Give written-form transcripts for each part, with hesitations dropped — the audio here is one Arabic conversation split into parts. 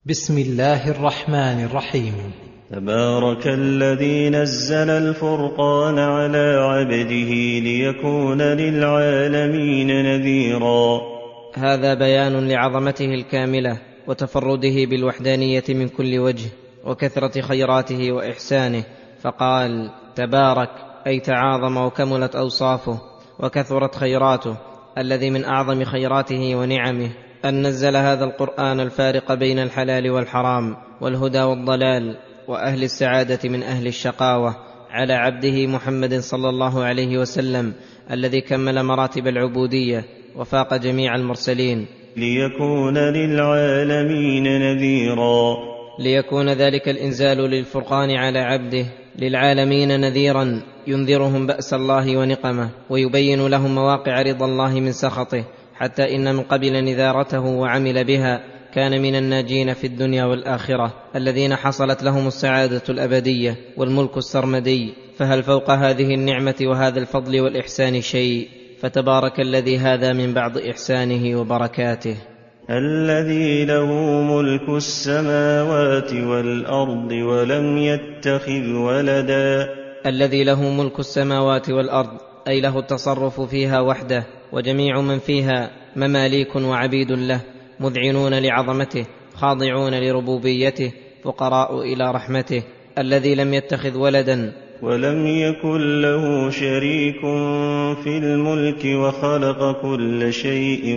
بسم الله الرحمن الرحيم. تبارك الذي نزل الفرقان على عبده ليكون للعالمين نذيرا. هذا بيان لعظمته الكاملة وتفرده بالوحدانية من كل وجه وكثرة خيراته وإحسانه، فقال تبارك أي تعاظم وكملت أوصافه وكثرت خيراته، الذي من أعظم خيراته ونعمه أن نزل هذا القرآن الفارق بين الحلال والحرام والهدى والضلال وأهل السعادة من أهل الشقاوة على عبده محمد صلى الله عليه وسلم، الذي كمل مراتب العبودية وفاق جميع المرسلين، ليكون للعالمين نذيرا. ليكون ذلك الإنزال للفرقان على عبده للعالمين نذيرا ينذرهم بأس الله ونقمه ويبين لهم مواقع رضا الله من سخطه، حتى إن من قبل نذارته وعمل بها كان من الناجين في الدنيا والآخرة، الذين حصلت لهم السعادة الأبدية والملك السرمدي. فهل فوق هذه النعمة وهذا الفضل والإحسان شيء؟ فتبارك الذي هذا من بعض إحسانه وبركاته. الذي له ملك السماوات والأرض ولم يتخذ ولدا. الذي له ملك السماوات والأرض أي له التصرف فيها وحده، وجميع من فيها مماليك وعبيد له، مذعنون لعظمته خاضعون لربوبيته فقراء إلى رحمته. الذي لم يتخذ ولدا ولم يكن له شريك في الملك وخلق كل شيء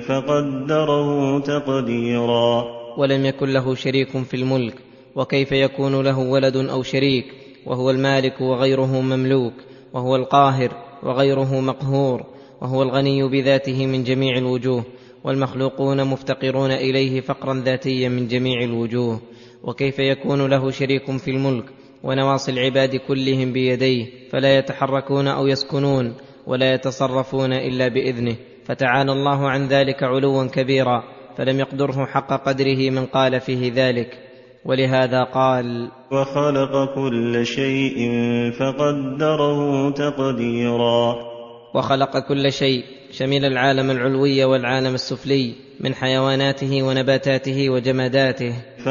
فقدره تقديرا. ولم يكن له شريك في الملك، وكيف يكون له ولد أو شريك وهو المالك وغيره مملوك، وهو القاهر وغيره مقهور، وهو الغني بذاته من جميع الوجوه، والمخلوقون مفتقرون إليه فقرا ذاتيا من جميع الوجوه. وكيف يكون له شريك في الملك ونواصي العباد كلهم بيديه، فلا يتحركون أو يسكنون ولا يتصرفون إلا بإذنه، فتعالى الله عن ذلك علوا كبيرا، فلم يقدره حق قدره من قال فيه ذلك. ولهذا قال وخلق كل شيء فقدره تقديرا. وخلق كل شيء شمل العالم العلوي والعالم السفلي من حيواناته ونباتاته وجماداته،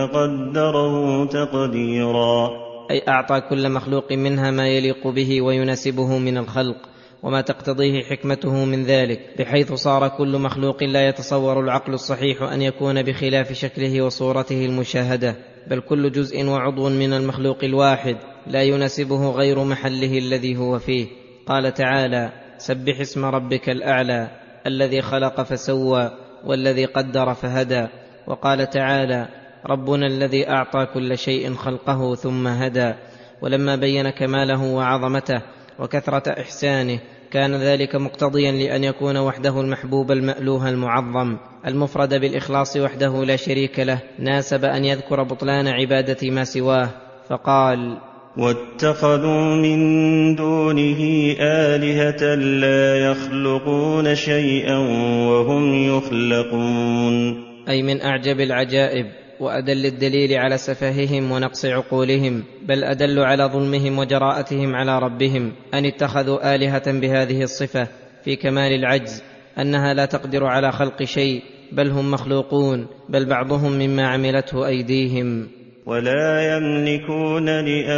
فقدره تقديرا أي أعطى كل مخلوق منها ما يليق به ويناسبه من الخلق وما تقتضيه حكمته من ذلك، بحيث صار كل مخلوق لا يتصور العقل الصحيح أن يكون بخلاف شكله وصورته المشاهدة، بل كل جزء وعضو من المخلوق الواحد لا يناسبه غير محله الذي هو فيه. قال تعالى سبح اسم ربك الأعلى الذي خلق فسوى والذي قدر فهدى. وقال تعالى ربنا الذي أعطى كل شيء خلقه ثم هدى. ولما بين كماله وعظمته وكثرة إحسانه كان ذلك مقتضيا لأن يكون وحده المحبوب المألوه المعظم المفرد بالإخلاص وحده لا شريك له، ناسب أن يذكر بطلان عبادة ما سواه، فقال واتخذوا من دونه آلهة لا يخلقون شيئا وهم يخلقون. أي من أعجب العجائب وأدل الدليل على سفههم ونقص عقولهم، بل أدل على ظلمهم وجراءتهم على ربهم أن اتخذوا آلهة بهذه الصفة في كمال العجز، أنها لا تقدر على خلق شيء، بل هم مخلوقون، بل بعضهم مما عملته أيديهم. ولا يملكون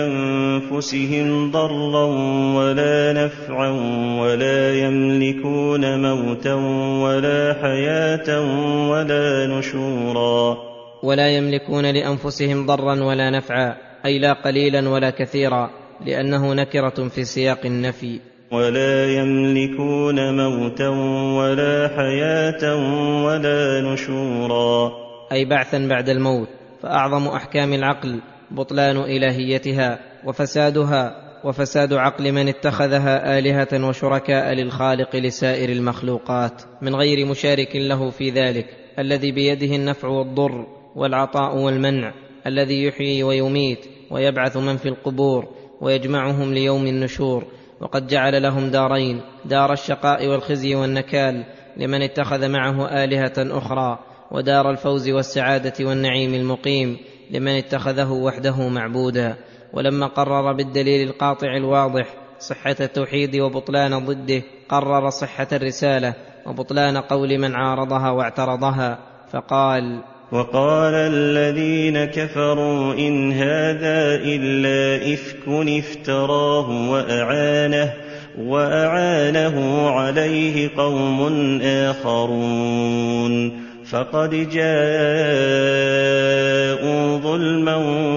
لأنفسهم ضرا ولا نفعا ولا يملكون موتا ولا حياة ولا نشورا. ولا يملكون لأنفسهم ضرا ولا نفعا، أي لا قليلا ولا كثيرا، لأنه نكرة في سياق النفي. ولا يملكون موتا ولا حياة ولا نشورا، أي بعثا بعد الموت. فأعظم أحكام العقل بطلان إلهيتها وفسادها وفساد عقل من اتخذها آلهة وشركاء للخالق لسائر المخلوقات من غير مشارك له في ذلك، الذي بيده النفع والضر والعطاء والمنع، الذي يحيي ويميت ويبعث من في القبور ويجمعهم ليوم النشور. وقد جعل لهم دارين، دار الشقاء والخزي والنكال لمن اتخذ معه آلهة أخرى، ودار الفوز والسعادة والنعيم المقيم لمن اتخذه وحده معبودا. ولما قرر بالدليل القاطع الواضح صحة التوحيد وبطلان ضده، قرر صحة الرسالة وبطلان قول من عارضها واعترضها، فقال وقال الذين كفروا إن هذا إلا إفك افتراه وأعانه عليه قوم آخرون فقد جاءوا ظلما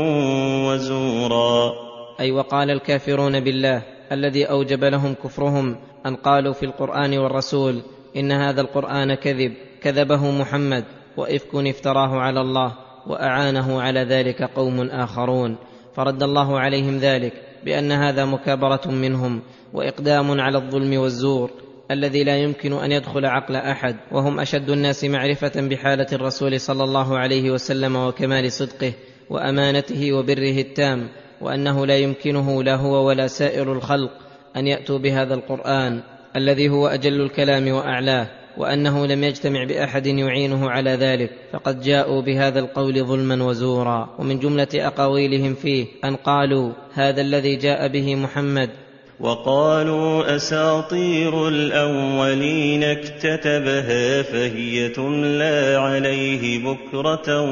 وزورا. أي وقال الكافرون بالله الذي أوجب لهم كفرهم أن قالوا في القرآن والرسول إن هذا القرآن كذبه محمد وإفك افتراه على الله وأعانه على ذلك قوم آخرون، فرد الله عليهم ذلك بأن هذا مكابرة منهم وإقدام على الظلم والزور الذي لا يمكن أن يدخل عقل أحد، وهم أشد الناس معرفة بحالة الرسول صلى الله عليه وسلم وكمال صدقه وأمانته وبره التام، وأنه لا يمكنه لا هو ولا سائر الخلق أن يأتوا بهذا القرآن الذي هو أجل الكلام وأعلاه، وأنه لم يجتمع بأحد يعينه على ذلك، فقد جاءوا بهذا القول ظلما وزورا. ومن جملة أقاويلهم فيه أن قالوا هذا الذي جاء به محمد، وقالوا أساطير الأولين اكتتبها فهي تملى عليه بكرة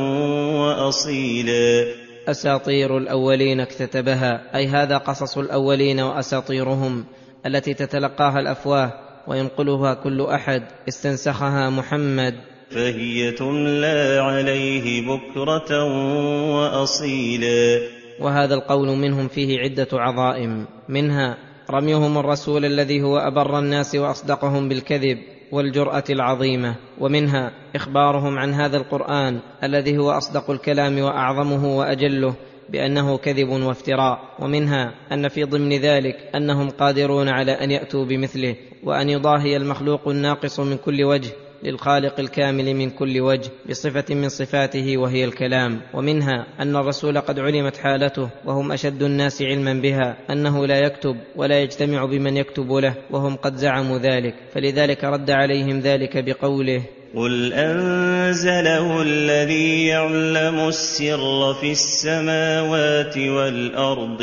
وأصيلا. أساطير الأولين اكتتبها، أي هذا قصص الأولين وأساطيرهم التي تتلقاها الأفواه وينقلها كل أحد استنسخها محمد، فهي تملى عليه بكرة وأصيلا. وهذا القول منهم فيه عدة عظائم، منها رميهم الرسول الذي هو أبر الناس وأصدقهم بالكذب والجرأة العظيمة، ومنها إخبارهم عن هذا القرآن الذي هو أصدق الكلام وأعظمه وأجله بأنه كذب وافتراء، ومنها أن في ضمن ذلك أنهم قادرون على أن يأتوا بمثله وأن يضاهي المخلوق الناقص من كل وجه للخالق الكامل من كل وجه بصفة من صفاته وهي الكلام، ومنها أن الرسول قد علمت حالته وهم أشد الناس علما بها أنه لا يكتب ولا يجتمع بمن يكتب له، وهم قد زعموا ذلك، فلذلك رد عليهم ذلك بقوله قل أنزله الذي يعلم السر في السماوات والأرض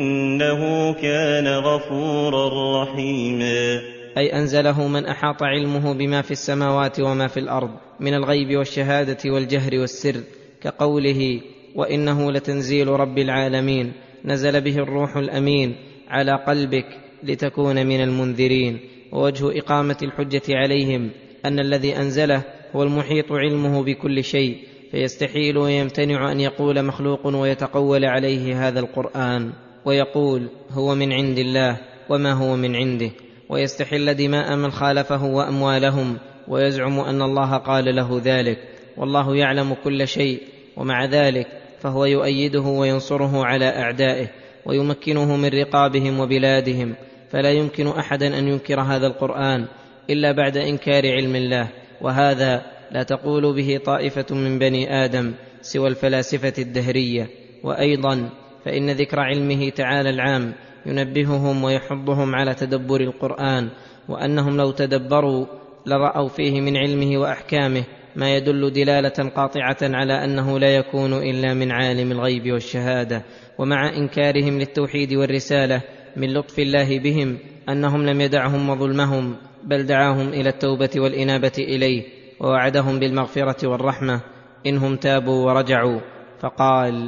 إنه كان غفورا رحيما. أي أنزله من أحاط علمه بما في السماوات وما في الأرض من الغيب والشهادة والجهر والسر، كقوله وإنه لتنزيل رب العالمين نزل به الروح الأمين على قلبك لتكون من المنذرين. ووجه إقامة الحجة عليهم أن الذي أنزله هو المحيط علمه بكل شيء، فيستحيل ويمتنع أن يقول مخلوق ويتقول عليه هذا القرآن ويقول هو من عند الله وما هو من عنده، ويستحل دماء من خالفه وأموالهم ويزعم أن الله قال له ذلك، والله يعلم كل شيء، ومع ذلك فهو يؤيده وينصره على أعدائه ويمكنه من رقابهم وبلادهم، فلا يمكن أحدا أن ينكر هذا القرآن إلا بعد إنكار علم الله، وهذا لا تقول به طائفة من بني آدم سوى الفلاسفة الدهرية. وأيضا فإن ذكر علمه تعالى العام ينبههم ويحضهم على تدبر القرآن، وأنهم لو تدبروا لرأوا فيه من علمه وأحكامه ما يدل دلالة قاطعة على أنه لا يكون إلا من عالم الغيب والشهادة. ومع إنكارهم للتوحيد والرسالة من لطف الله بهم أنهم لم يدعهم وظلمهم، بل دعاهم إلى التوبة والإنابة إليه، ووعدهم بالمغفرة والرحمة إنهم تابوا ورجعوا، فقال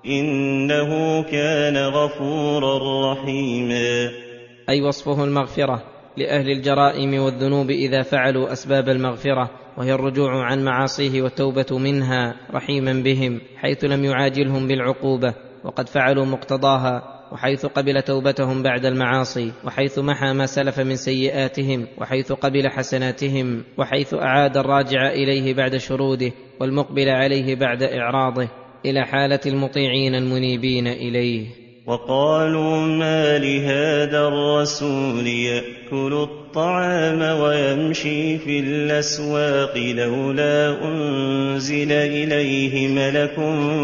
إنه كان غفورا رحيما. أي وصفه المغفرة لأهل الجرائم والذنوب إذا فعلوا أسباب المغفرة، وهي الرجوع عن معاصيه والتوبة منها، رحيما بهم حيث لم يعاجلهم بالعقوبة وقد فعلوا مقتضاها، وحيث قبل توبتهم بعد المعاصي، وحيث محى ما سلف من سيئاتهم، وحيث قبل حسناتهم، وحيث أعاد الراجع إليه بعد شروده والمقبل عليه بعد إعراضه إلى حالة المطيعين المنيبين إليه. وقالوا ما لهذا الرسول يأكل الطعام ويمشي في الأسواق لولا أنزل إليه ملك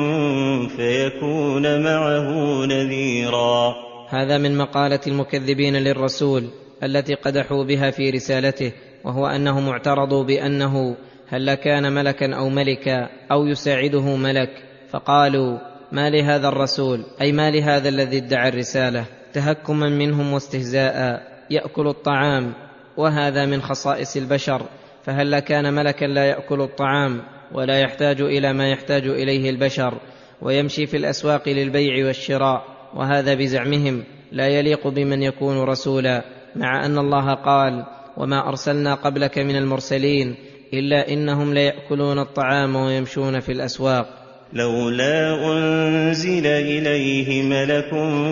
فيكون معه نذيرا. هذا من مقالة المكذبين للرسول التي قدحوا بها في رسالته، وهو أنهم اعترضوا بأنه هل كان ملكا أو ملكا أو يساعده ملك، فقالوا ما لهذا الرسول، أي ما لهذا الذي ادعى الرسالة، تهكما منهم واستهزاء، يأكل الطعام وهذا من خصائص البشر، فهل كان ملكا لا يأكل الطعام ولا يحتاج إلى ما يحتاج إليه البشر، ويمشي في الأسواق للبيع والشراء، وهذا بزعمهم لا يليق بمن يكون رسولا، مع أن الله قال: وما أرسلنا قبلك من المرسلين إلا إنهم ليأكلون الطعام ويمشون في الأسواق. لولا أنزل إليه ملك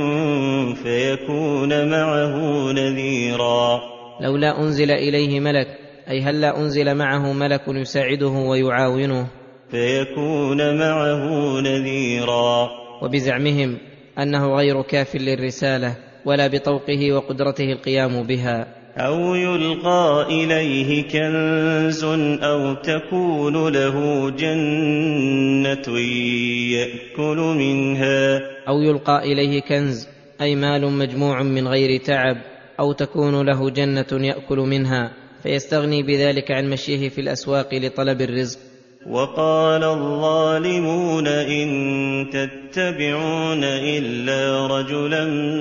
فيكون معه نذيرا. لولا أنزل إليه ملك، أي هلا أنزل معه ملك يساعده ويعاونه فيكون معه نذيرا. وبزعمهم أنه غير كاف للرسالة ولا بطوقه وقدرته القيام بها. أو يلقى إليه كنز أو تكون له جنة يأكل منها. أو يلقى إليه كنز، أي مال مجموع من غير تعب، أو تكون له جنة يأكل منها، فيستغني بذلك عن مشيه في الأسواق لطلب الرزق. وقال الظالمون إن تتبعون إلا رجلا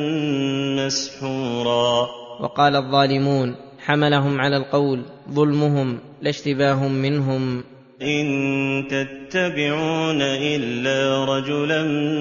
مسحورا. وقال الظالمون حملهم على القول ظلمهم لا اشتباه منهم. إن تتبعون إلا رجلا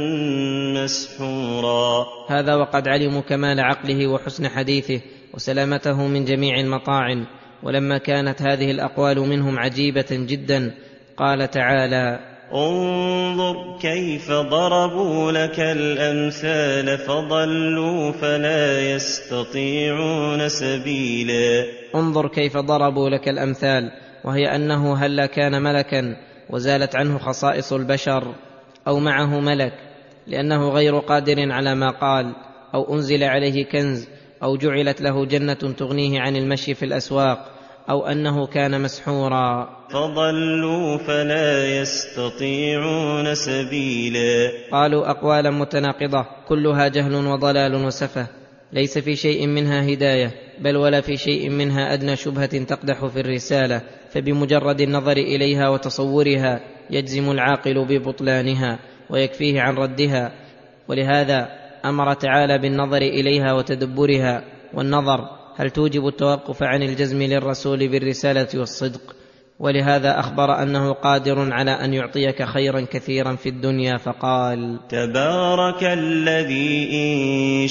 مسحورا. هذا وقد علموا كمال عقله وحسن حديثه وسلامته من جميع المطاعن. ولما كانت هذه الأقوال منهم عجيبة جدا، قال تعالى: انظر كيف ضربوا لك الأمثال فضلوا فلا يستطيعون سبيلا. انظر كيف ضربوا لك الأمثال، وهي أنه هلا كان ملكا وزالت عنه خصائص البشر، أو معه ملك لأنه غير قادر على ما قال، أو أنزل عليه كنز، أو جعلت له جنة تغنيه عن المشي في الأسواق، أو أنه كان مسحورا. فضلوا فلا يستطيعون سبيلا. قالوا أقوالا متناقضة كلها جهل وضلال وسفه، ليس في شيء منها هداية، بل ولا في شيء منها أدنى شبهة تقدح في الرسالة، فبمجرد النظر إليها وتصورها يجزم العاقل ببطلانها ويكفيه عن ردها. ولهذا أمر تعالى بالنظر إليها وتدبرها، والنظر هل توجب التوقف عن الجزم للرسول بالرسالة والصدق. ولهذا أخبر أنه قادر على أن يعطيك خيرا كثيرا في الدنيا، فقال: تبارك الذي إن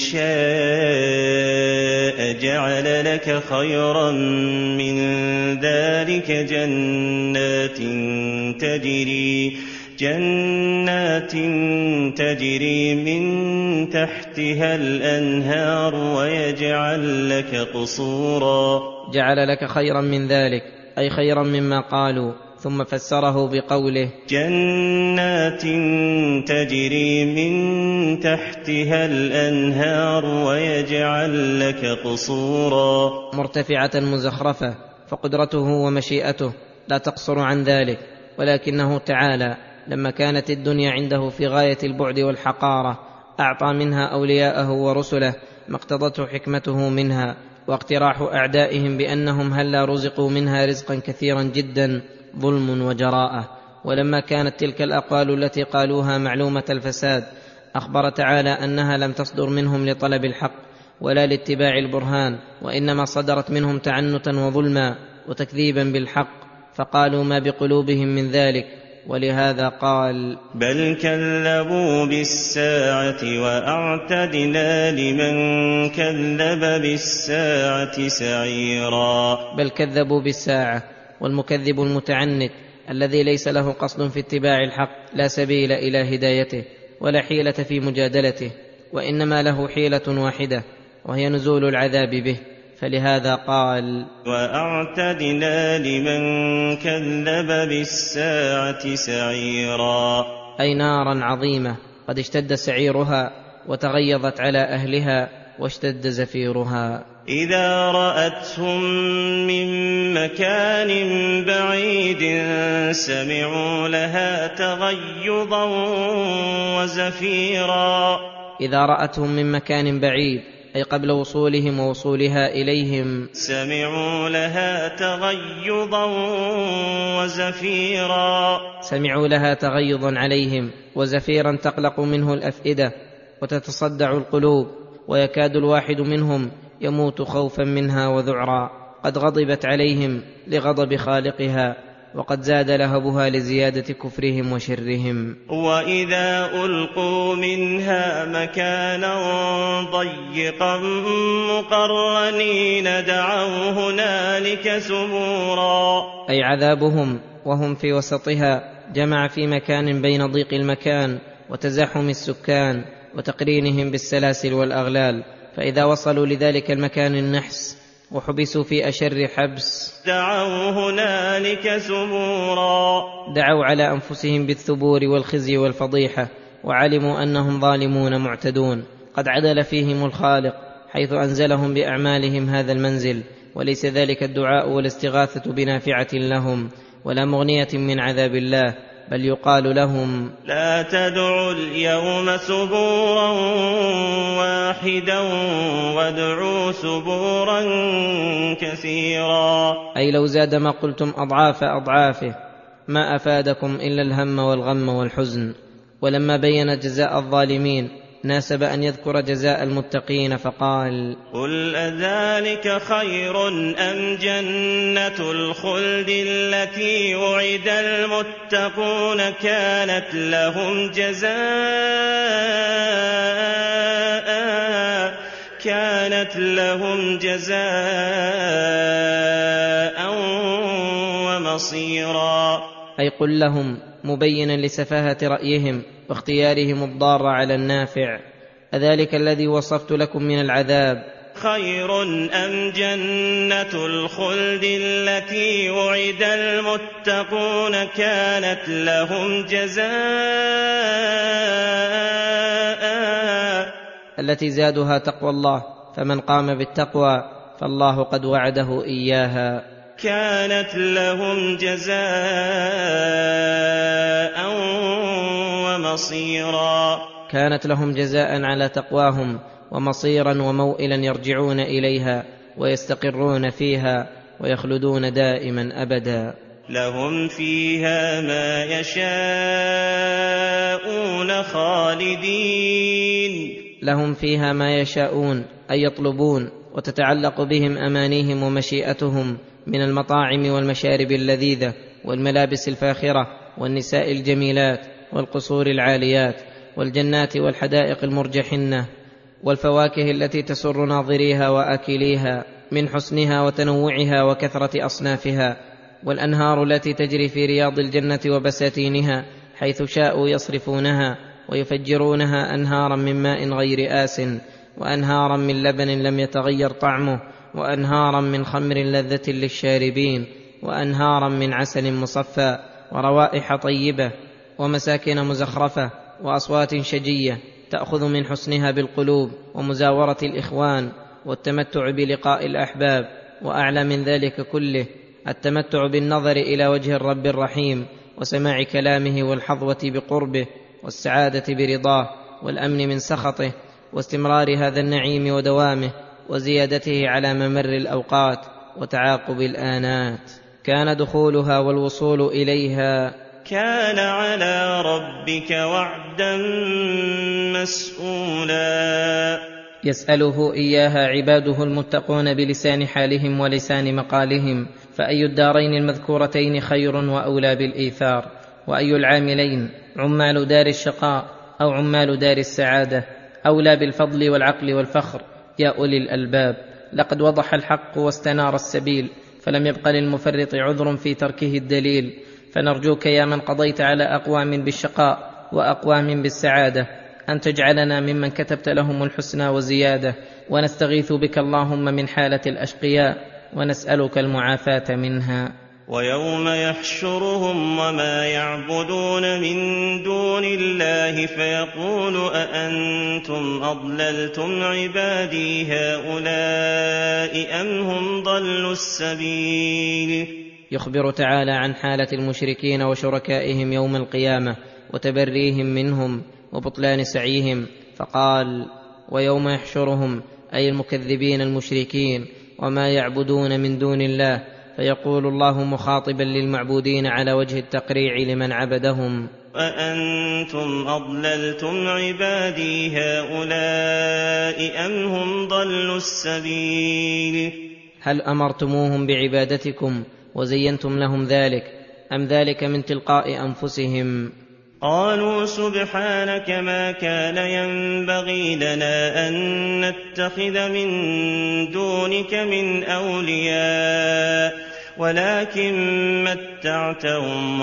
شاء جعل لك خيرا من ذلك جنات تجري من تحتها الأنهار ويجعل لك قصورا. جعل لك خيرا من ذلك، أي خيرا مما قالوا، ثم فسره بقوله: جنات تجري من تحتها الأنهار ويجعل لك قصورا. مرتفعة مزخرفة، فقدرته ومشيئته لا تقصر عن ذلك، ولكنه تعالى لما كانت الدنيا عنده في غاية البعد والحقارة أعطى منها أولياءه ورسله ما اقتضته حكمته منها، واقتراح أعدائهم بأنهم هلا رزقوا منها رزقا كثيرا جدا ظلم وجراءة. ولما كانت تلك الأقوال التي قالوها معلومة الفساد، أخبر تعالى أنها لم تصدر منهم لطلب الحق ولا لاتباع البرهان، وإنما صدرت منهم تعنتا وظلما وتكذيبا بالحق، فقالوا ما بقلوبهم من ذلك. ولهذا قال: بل كذبوا بالساعة وأعتدنا لمن كذب بالساعة سعيرا. بل كذبوا بالساعة، والمكذب المتعنت الذي ليس له قصد في اتباع الحق لا سبيل إلى هدايته ولا حيلة في مجادلته، وإنما له حيلة واحدة وهي نزول العذاب به. فلهذا قال: وأعتدنا لمن كذب بالساعة سعيرا، أي نارا عظيمة قد اشتد سعيرها وتغيظت على أهلها واشتد زفيرها. إذا رأتهم من مكان بعيد سمعوا لها تغيظا وزفيرا. إذا رأتهم من مكان بعيد، أي قبل وصولهم ووصولها إليهم، سمعوا لها تغيظا وزفيرا. سمعوا لها تغيظا عليهم وزفيرا تقلق منه الأفئدة وتتصدع القلوب، ويكاد الواحد منهم يموت خوفا منها وذعرا. قد غضبت عليهم لغضب خالقها، وقد زاد لهبها لزيادة كفرهم وشرهم. وإذا ألقوا منها مكانا ضيقا مقرنين دعوا هنالك ثبورا، أي عذابهم وهم في وسطها جمع في مكان بين ضيق المكان وتزاحم السكان وتقرينهم بالسلاسل والأغلال، فإذا وصلوا لذلك المكان النحس وحبسوا في أشر حبس دعوا هنالك ثبورا، دعوا على أنفسهم بالثبور والخزي والفضيحة، وعلموا أنهم ظالمون معتدون، قد عدل فيهم الخالق حيث أنزلهم بأعمالهم هذا المنزل، وليس ذلك الدعاء والاستغاثة بنافعة لهم ولا مغنية من عذاب الله، بل يقال لهم: لا تدعوا اليوم ثبورا واحدا وادعوا ثبورا كثيرا، أي لو زاد ما قلتم أضعاف أضعافه ما أفادكم إلا الهم والغم والحزن. ولما بين جزاء الظالمين ناسب أن يذكر جزاء المتقين فقال: قل أذلك خير أم جنة الخلد التي وعد المتقون كانت لهم جزاء ومصيرا، أي قل لهم مبينا لسفاهة رأيهم واختيارهم الضار على النافع: أذلك الذي وصفت لكم من العذاب خير أم جنة الخلد التي وعد المتقون كانت لهم جزاء، التي زادها تقوى الله، فمن قام بالتقوى فالله قد وعده إياها، كانت لهم جزاء ومصيرا، كانت لهم جزاء على تقواهم ومصيرا وموئلا يرجعون إليها ويستقرون فيها ويخلدون دائما أبدا. لهم فيها ما يشاءون خالدين، لهم فيها ما يشاءون أي يطلبون، وتتعلق بهم أمانيهم ومشيئتهم من المطاعم والمشارب اللذيذة والملابس الفاخرة والنساء الجميلات والقصور العاليات والجنات والحدائق المرجحنة والفواكه التي تسر ناظريها وآكليها من حسنها وتنوعها وكثرة أصنافها، والأنهار التي تجري في رياض الجنة وبساتينها حيث شاءوا يصرفونها ويفجرونها أنهارا من ماء غير آس، وأنهارا من لبن لم يتغير طعمه، وأنهارا من خمر لذة للشاربين، وأنهارا من عسل مصفى، وروائح طيبة، ومساكن مزخرفة، وأصوات شجية تأخذ من حسنها بالقلوب، ومزاورة الإخوان، والتمتع بلقاء الأحباب، وأعلى من ذلك كله التمتع بالنظر إلى وجه الرب الرحيم وسماع كلامه والحظوة بقربه والسعادة برضاه والأمن من سخطه، واستمرار هذا النعيم ودوامه وزيادته على ممر الأوقات وتعاقب الآنات. كان دخولها والوصول إليها كان على ربك وعدا مسئولا، يسأله إياها عباده المتقون بلسان حالهم ولسان مقالهم، فأي الدارين المذكورتين خير وأولى بالإيثار؟ وأي العاملين عمال دار الشقاء أو عمال دار السعادة أولى بالفضل والعقل والفخر يا أولي الألباب؟ لقد وضح الحق واستنار السبيل، فلم يبق للمفرط عذر في تركه الدليل، فنرجوك يا من قضيت على أقوام بالشقاء وأقوام بالسعادة أن تجعلنا ممن كتبت لهم الحسنى وزيادة، ونستغيث بك اللهم من حالة الأشقياء ونسألك المعافاة منها. ويوم يحشرهم وما يعبدون من دون الله فيقول أأنتم أضللتم عبادي هؤلاء أم هم ضلوا السبيل؟ يخبر تعالى عن حالة المشركين وشركائهم يوم القيامة وتبريهم منهم وبطلان سعيهم، فقال: ويوم يحشرهم أي المكذبين المشركين وما يعبدون من دون الله، فيقول الله مخاطبا للمعبودين على وجه التقريع لمن عبدهم: أأنتم أضللتم عبادي هؤلاء أم هم ضلوا السبيل؟ هل أمرتموهم بعبادتكم وزينتم لهم ذلك أم ذلك من تلقاء أنفسهم؟ قالوا سبحانك ما كان ينبغي لنا أن نتخذ من دونك من أولياء ولكن متعتهم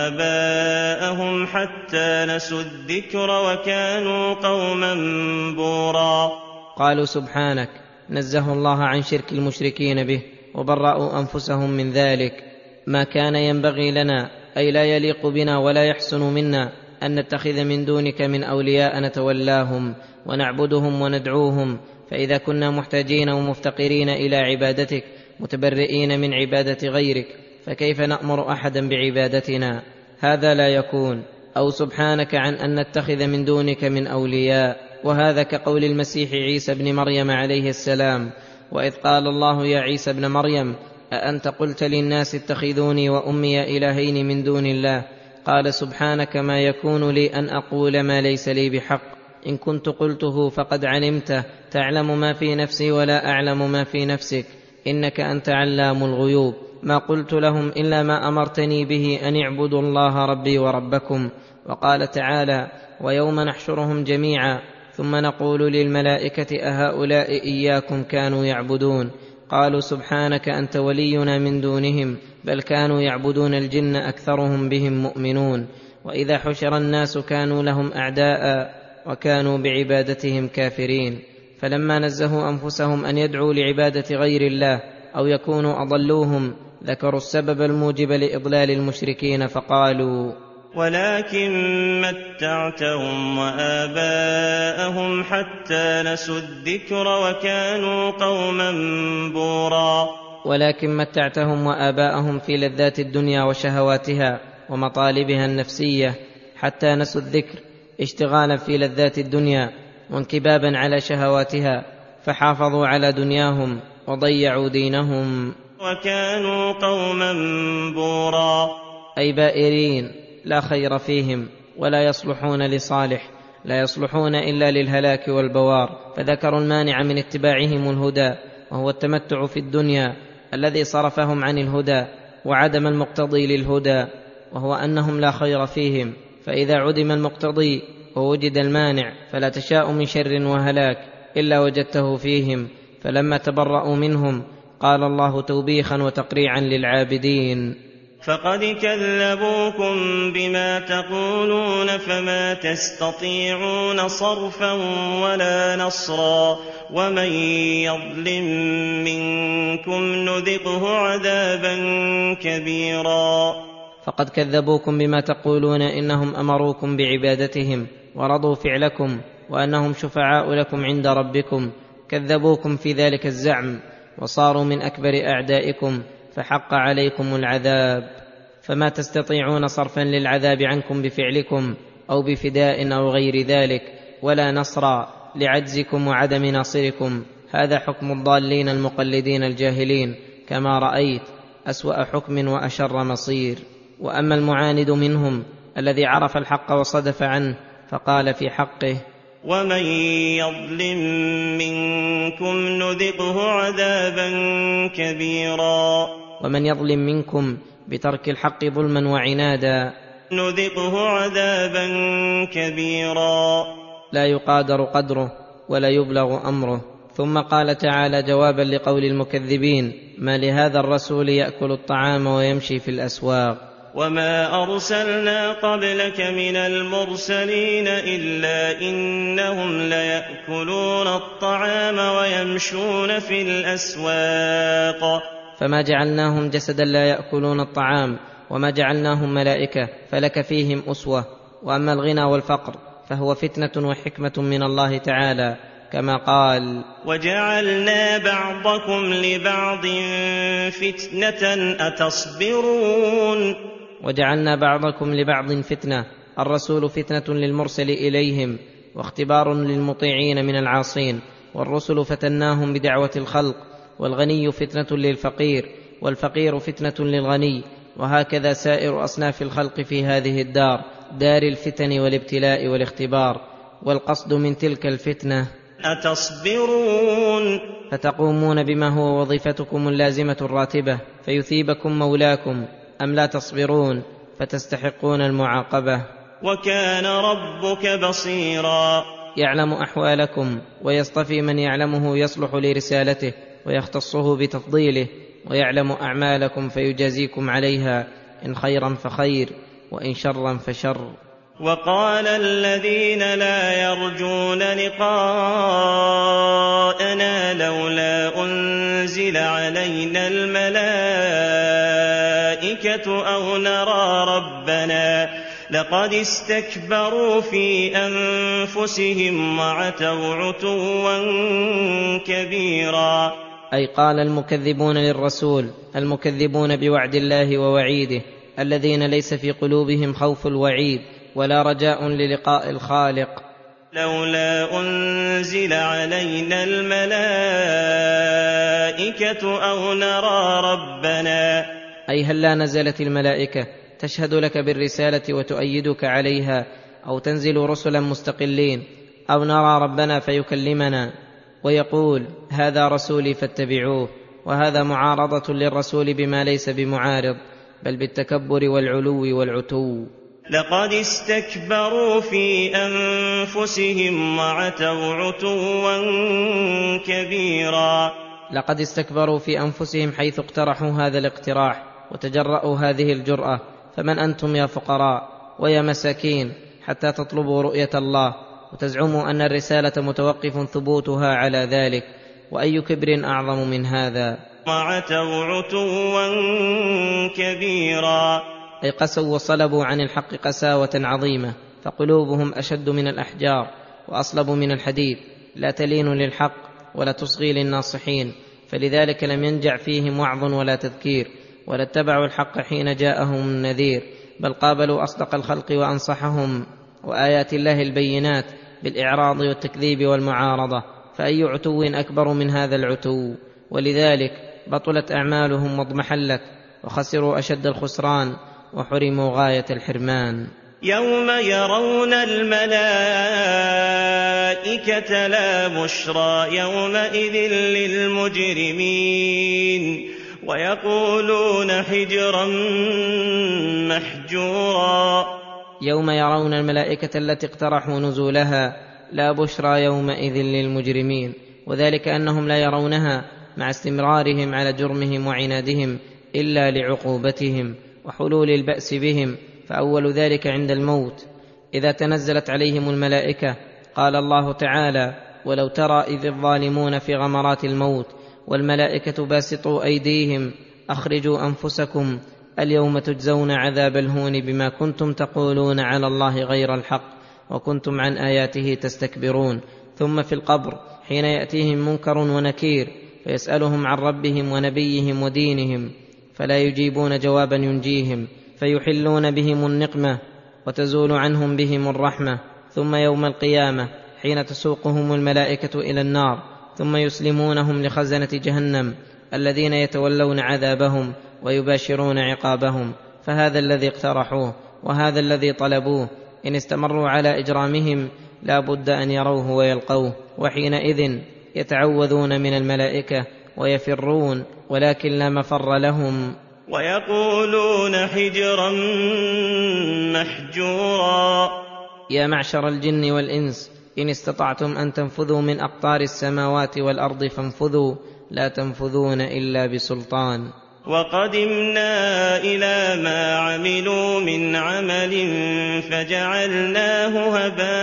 وآباءهم حتى نسوا الذكر وكانوا قوما بورا. قالوا سبحانك، نزه الله عن شرك المشركين به وبرأوا أنفسهم من ذلك. ما كان ينبغي لنا، أي لا يليق بنا ولا يحسن منا أن نتخذ من دونك من أولياء نتولاهم ونعبدهم وندعوهم، فإذا كنا محتاجين ومفتقرين إلى عبادتك متبرئين من عبادة غيرك فكيف نأمر أحدا بعبادتنا؟ هذا لا يكون. أو سبحانك عن أن نتخذ من دونك من أولياء، وهذا كقول المسيح عيسى بن مريم عليه السلام: وإذ قال الله يا عيسى ابن مريم أأنت قلت للناس اتخذوني وأمي إلهين من دون الله؟ قال سبحانك ما يكون لي أن أقول ما ليس لي بحق، إن كنت قلته فقد علمته، تعلم ما في نفسي ولا أعلم ما في نفسك، إنك أنت علام الغيوب. ما قلت لهم إلا ما أمرتني به أن اعبدوا الله ربي وربكم. وقال تعالى: ويوم نحشرهم جميعا ثم نقول للملائكة أهؤلاء إياكم كانوا يعبدون؟ قالوا سبحانك أنت ولينا من دونهم، بل كانوا يعبدون الجن أكثرهم بهم مؤمنون. وإذا حشر الناس كانوا لهم أعداء وكانوا بعبادتهم كافرين. فلما نزهوا أنفسهم أن يدعوا لعبادة غير الله أو يكونوا أضلوهم ذكروا السبب الموجب لإضلال المشركين فقالوا: ولكن متعتهم وآباءهم حتى نسوا الذكر وكانوا قوما بورا. ولكن متعتهم وآباءهم في لذات الدنيا وشهواتها ومطالبها النفسية حتى نسوا الذكر، اشتغالا في لذات الدنيا وانكبابا على شهواتها، فحافظوا على دنياهم وضيعوا دينهم. وكانوا قوما بورا، أي بائرين لا خير فيهم ولا يصلحون لصالح، لا يصلحون إلا للهلاك والبوار. فذكروا المانع من اتباعهم الهدى، وهو التمتع في الدنيا الذي صرفهم عن الهدى، وعدم المقتضي للهدى وهو أنهم لا خير فيهم. فإذا عدم المقتضي ووجد المانع فلا تشاء من شر وهلاك إلا وجدته فيهم. فلما تبرأوا منهم قال الله توبيخا وتقريعا للعابدين: فقد كذبوكم بما تقولون فما تستطيعون صرفا ولا نصرا ومن يظلم منكم نذقه عذابا كبيرا. فقد كذبوكم بما تقولون، إنهم أمروكم بعبادتهم ورضوا فعلكم وأنهم شفعاء لكم عند ربكم، كذبوكم في ذلك الزعم وصاروا من أكبر أعدائكم، فحق عليكم العذاب. فما تستطيعون صرفا للعذاب عنكم بفعلكم أو بفداء أو غير ذلك، ولا نصرا لعجزكم وعدم ناصركم. هذا حكم الضالين المقلدين الجاهلين، كما رأيت أسوأ حكم وأشر مصير. وأما المعاند منهم الذي عرف الحق وصدف عنه فقال في حقه: ومن يظلم منكم نذقه عذابا كبيرا. ومن يظلم منكم بترك الحق ظلما وعنادا نذقه عذابا كبيرا، لا يقادر قدره ولا يبلغ أمره. ثم قال تعالى جوابا لقول المكذبين: ما لهذا الرسول يأكل الطعام ويمشي في الأسواق. وما أرسلنا قبلك من المرسلين إلا إنهم ليأكلون الطعام ويمشون في الأسواق. فما جعلناهم جسدا لا يأكلون الطعام، وما جعلناهم ملائكة، فلك فيهم أسوة. وأما الغنى والفقر فهو فتنة وحكمة من الله تعالى، كما قال: وجعلنا بعضكم لبعض فتنة أتصبرون. وجعلنا بعضكم لبعض فتنة، الرسول فتنة للمرسل إليهم واختبار للمطيعين من العاصين، والرسل فتناهم بدعوة الخلق، والغني فتنة للفقير، والفقير فتنة للغني، وهكذا سائر أصناف الخلق في هذه الدار، دار الفتن والابتلاء والاختبار. والقصد من تلك الفتنة أتصبرون، فتقومون بما هو وظيفتكم اللازمة الراتبة، فيثيبكم مولاكم أم لا تصبرون فتستحقون المعاقبة؟ وكان ربك بصيرا. يعلم أحوالكم ويصطفي من يعلمه يصلح لرسالته ويختصه بتفضيله، ويعلم أعمالكم فيجازيكم عليها، إن خيرا فخير وإن شرا فشر. وقال الذين لا يرجون لقاءنا لولا أنزل علينا الملائكة أو نرى ربنا لقد استكبروا في أنفسهم وعتوا عتوا كبيرا. أي قال المكذبون للرسول، المكذبون بوعد الله ووعيده، الذين ليس في قلوبهم خوف الوعيد ولا رجاء للقاء الخالق. لولا أنزل علينا الملائكة أو نرى ربنا، أي هل لا نزلت الملائكة تشهد لك بالرسالة وتؤيدك عليها، أو تنزل رسلا مستقلين، أو نرى ربنا فيكلمنا ويقول هذا رسولي فاتبعوه، وهذا معارضة للرسول بما ليس بمعارض، بل بالتكبر والعلو والعتو. لقد استكبروا في أنفسهم وعتوا عتوا كبيرا. لقد استكبروا في أنفسهم حيث اقترحوا هذا الاقتراح وتجرأوا هذه الجرأة، فمن أنتم يا فقراء ويا مساكين حتى تطلبوا رؤية الله وتزعموا أن الرسالة متوقف ثبوتها على ذلك؟ وأي كبر أعظم من هذا؟ وعتوا عتوا كبيرا. أي قسوا وصلبوا عن الحق قساوة عظيمة، فقلوبهم أشد من الأحجار وأصلب من الحديد، لا تلين للحق ولا تصغي للناصحين، فلذلك لم ينجع فيهم وعظ ولا تذكير، ولا اتبعوا الحق حين جاءهم النذير، بل قابلوا أصدق الخلق وأنصحهم وآيات الله البينات بالإعراض والتكذيب والمعارضة، فأي عتو أكبر من هذا العتو؟ ولذلك بطلت أعمالهم واضمحلت، وخسروا أشد الخسران وحرموا غاية الحرمان. يوم يرون الملائكة لا بشرى يومئذ للمجرمين ويقولون حجرا محجورا. يوم يرون الملائكة التي اقترحوا نزولها لا بشرى يومئذ للمجرمين، وذلك أنهم لا يرونها مع استمرارهم على جرمهم وعنادهم إلا لعقوبتهم وحلول البأس بهم، فأول ذلك عند الموت إذا تنزلت عليهم الملائكة. قال الله تعالى: ولو ترى إذ الظالمون في غمرات الموت والملائكة باسطوا أيديهم أخرجوا أنفسكم اليوم تجزون عذاب الهون بما كنتم تقولون على الله غير الحق وكنتم عن آياته تستكبرون. ثم في القبر حين يأتيهم منكر ونكير فيسألهم عن ربهم ونبيهم ودينهم فلا يجيبون جوابا ينجيهم، فيحلون بهم النقمة وتزول عنهم بهم الرحمة. ثم يوم القيامة حين تسوقهم الملائكة إلى النار ثم يسلمونهم لخزنة جهنم الذين يتولون عذابهم ويباشرون عقابهم، فهذا الذي اقترحوه وهذا الذي طلبوه، إن استمروا على إجرامهم لا بد أن يروه ويلقوه، وحينئذ يتعوذون من الملائكة ويفرون، ولكن لا مفر لهم، ويقولون حجرا محجورا. يا معشر الجن والإنس إن استطعتم أن تنفذوا من أقطار السماوات والأرض فانفذوا، لا تنفذون إلا بسلطان. وقدمنا إلى ما عملوا من عمل فجعلناه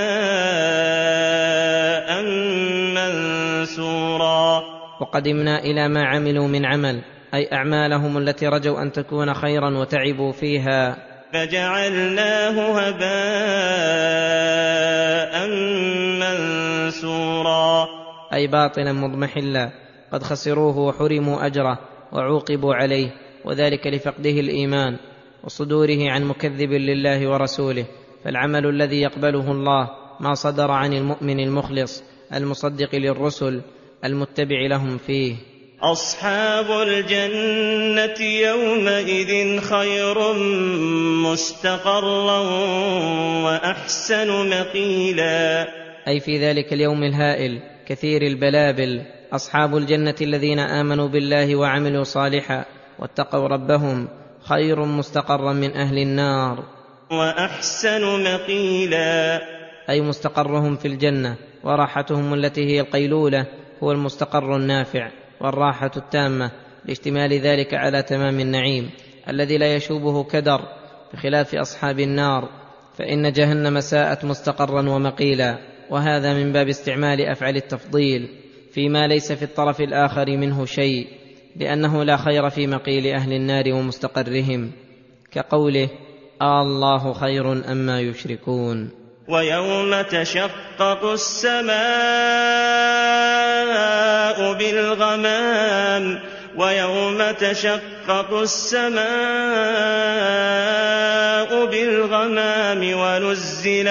هباء منثورا. وقدمنا إلى ما عملوا من عمل أي أعمالهم التي رجوا أن تكون خيرا وتعبوا فيها، فجعلناه هباء منثورا أي باطلا مضمحلا قد خسروه وحرموا أجره وعوقبوا عليه، وذلك لفقده الإيمان وصدوره عن مكذب لله ورسوله. فالعمل الذي يقبله الله ما صدر عن المؤمن المخلص المصدق للرسل المتبع لهم فيه. أصحاب الجنة يومئذ خير مستقرا وأحسن مقيلا، أي في ذلك اليوم الهائل كثير البلابل أصحاب الجنة الذين آمنوا بالله وعملوا صالحا واتقوا ربهم خير مستقرا من أهل النار. وأحسن مقيلا، أي مستقرهم في الجنة، وراحتهم التي هي القيلولة هو المستقر النافع والراحة التامة، لاشتمال ذلك على تمام النعيم الذي لا يشوبه كدر، بخلاف أصحاب النار فإن جهنم ساءت مستقرا ومقيلا. وهذا من باب استعمال أفعال التفضيل فيما ليس في الطرف الآخر منه شيء، لأنه لا خير في مقيل أهل النار ومستقرهم، كقوله الله خير أما يشركون. ويوم تشقق السماء بالغمام، ويوم تشقق السماء بالغمام ونزل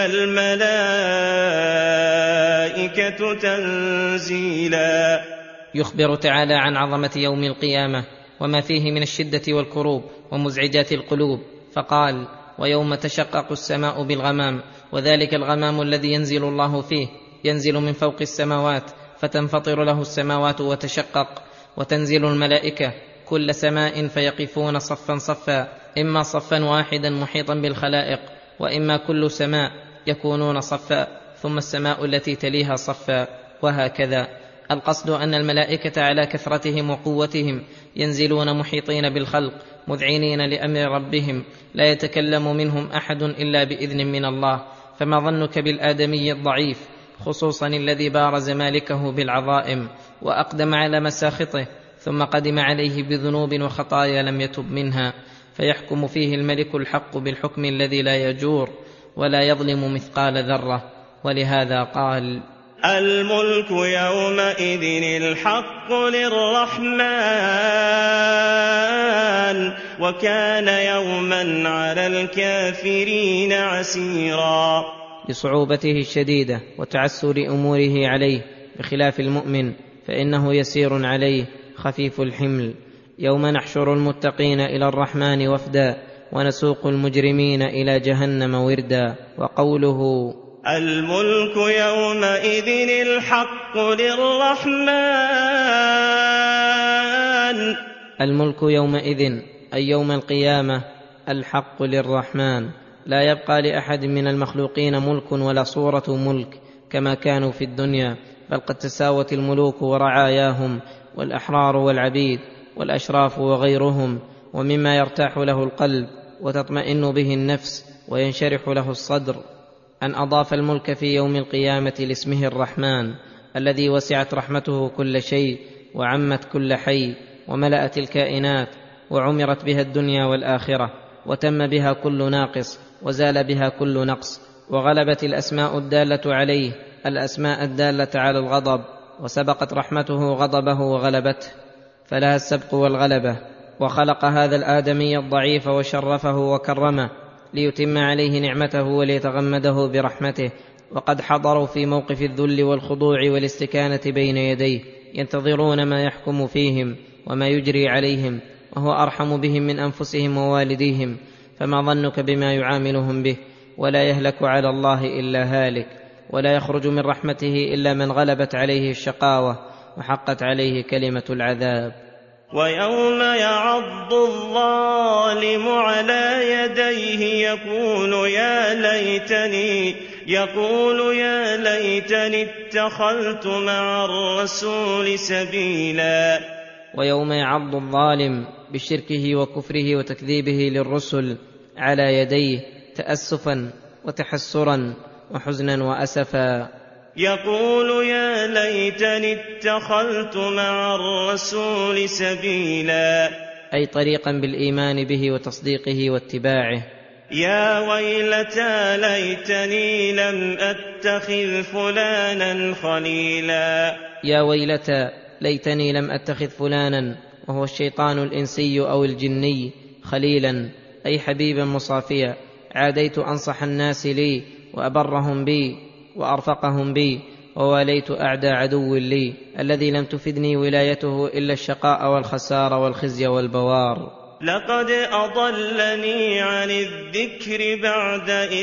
الملائكة تنزيلا. يخبر تعالى عن عظمة يوم القيامة وما فيه من الشدة والكروب ومزعجات القلوب، فقال ويوم تشقق السماء بالغمام، وذلك الغمام الذي ينزل الله فيه، ينزل من فوق السماوات فتنفطر له السماوات وتشقق، وتنزل الملائكة كل سماء فيقفون صفا صفا، إما صفا واحدا محيطا بالخلائق، وإما كل سماء يكونون صفا ثم السماء التي تليها صفا، وهكذا. القصد أن الملائكة على كثرتهم وقوتهم ينزلون محيطين بالخلق مذعنين لأمر ربهم، لا يتكلم منهم أحد إلا بإذن من الله. فما ظنك بالآدمي الضعيف، خصوصا الذي بارز مالكه بالعظائم وأقدم على مساخطه، ثم قدم عليه بذنوب وخطايا لم يتب منها، فيحكم فيه الملك الحق بالحكم الذي لا يجور ولا يظلم مثقال ذرة. ولهذا قال الملك يومئذ الحق للرحمن، وكان يوما على الكافرين عسيرا. لصعوبته الشديدة وتعسر أموره عليه، بخلاف المؤمن فإنه يسير عليه خفيف الحمل. يوم نحشر المتقين إلى الرحمن وفدا، ونسوق المجرمين إلى جهنم وردا. وقوله الملك يومئذ الحق للرحمن، الملك يومئذ أي يوم القيامة الحق للرحمن، لا يبقى لأحد من المخلوقين ملك ولا صورة ملك كما كانوا في الدنيا، بل قد تساوت الملوك ورعاياهم والأحرار والعبيد والأشراف وغيرهم. ومما يرتاح له القلب وتطمئن به النفس وينشرح له الصدر أن أضاف الملك في يوم القيامة لاسمه الرحمن، الذي وسعت رحمته كل شيء وعمت كل حي وملأت الكائنات، وعمرت بها الدنيا والآخرة، وتم بها كل ناقص وزال بها كل نقص، وغلبت الأسماء الدالة عليه الأسماء الدالة على الغضب، وسبقت رحمته غضبه وغلبته، فلها السبق والغلبة. وخلق هذا الآدمي الضعيف وشرفه وكرمه ليتم عليه نعمته وليتغمده برحمته، وقد حضروا في موقف الذل والخضوع والاستكانة بين يديه، ينتظرون ما يحكم فيهم وما يجري عليهم، وهو أرحم بهم من أنفسهم ووالديهم. فما ظنك بما يعاملهم به؟ ولا يهلك على الله إلا هالك، ولا يخرج من رحمته إلا من غلبت عليه الشقاوة وحقت عليه كلمة العذاب. ويوم يعض الظالم على يديه يقول يا ليتني اتخذت مع الرسول سبيلا. ويوم يعض الظالم بشركه وكفره وتكذيبه للرسل على يديه تأسفا وتحسرا وحزنا وأسفا، يقول يا ليتني اتخذت مع الرسول سبيلا، أي طريقا بالإيمان به وتصديقه واتباعه. يا ويلتى ليتني لم أتخذ فلانا خليلا، يا ويلتى ليتني لم أتخذ فلانا، وهو الشيطان الإنسي أو الجني، خليلا أي حبيبا مصافيا، عاديت أنصح الناس لي وأبرهم بي وأرفقهم بي، وواليت أعدى عدو لي، الذي لم تفدني ولايته إلا الشقاء والخسار والخزي والبوار. لقد أضلني عن الذكر بعد إذ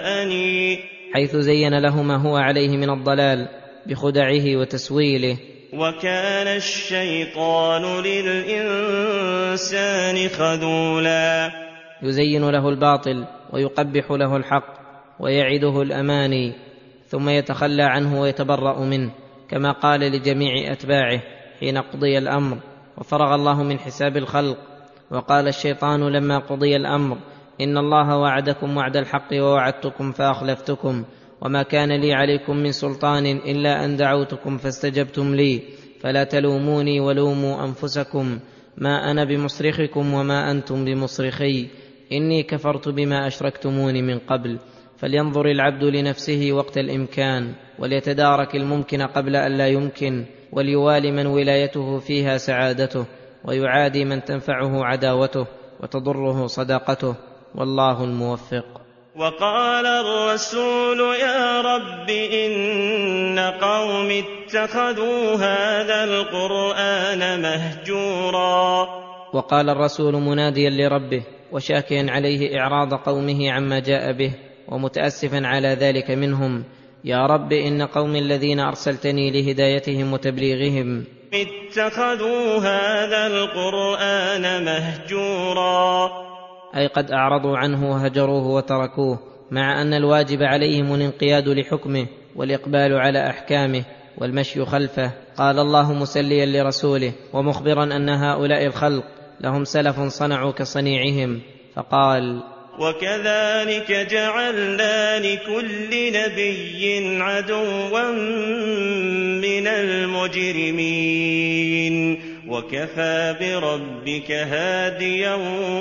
جاءني، حيث زين له ما هو عليه من الضلال بخدعه وتسويله. وكان الشيطان للإنسان خذولا. يزين له الباطل ويقبح له الحق ويعده الأماني، ثم يتخلى عنه ويتبرأ منه، كما قال لجميع أتباعه حين قضي الأمر وفرغ الله من حساب الخلق. وقال الشيطان لما قضي الأمر: إن الله وعدكم وعد الحق ووعدتكم فأخلفتكم، وما كان لي عليكم من سلطان إلا أن دعوتكم فاستجبتم لي، فلا تلوموني ولوموا أنفسكم، ما أنا بمصرخكم وما أنتم بمصرخي، إني كفرت بما أشركتموني من قبل. فلينظر العبد لنفسه وقت الإمكان، وليتدارك الممكن قبل أن لا يمكن، وليوالي من ولايته فيها سعادته، ويعادي من تنفعه عداوته وتضره صداقته، والله الموفق. وقال الرسول: يا رب إن قوم اتخذوا هذا القرآن مهجورا. وقال الرسول مناديا لربه وشاكيا عليه إعراض قومه عما جاء به، ومتأسفا على ذلك منهم: يا رب إن قوم الذين أرسلتني لهدايتهم وتبليغهم اتخذوا هذا القرآن مهجورا، أي قد أعرضوا عنه وهجروه وتركوه، مع أن الواجب عليهم الانقياد لحكمه والإقبال على أحكامه والمشي خلفه. قال الله مسليا لرسوله ومخبرا أن هؤلاء الخلق لهم سلف صنعوا كصنيعهم، فقال: وكذلك جعلنا لكل نبي عدوا من المجرمين، وكفى بربك هاديا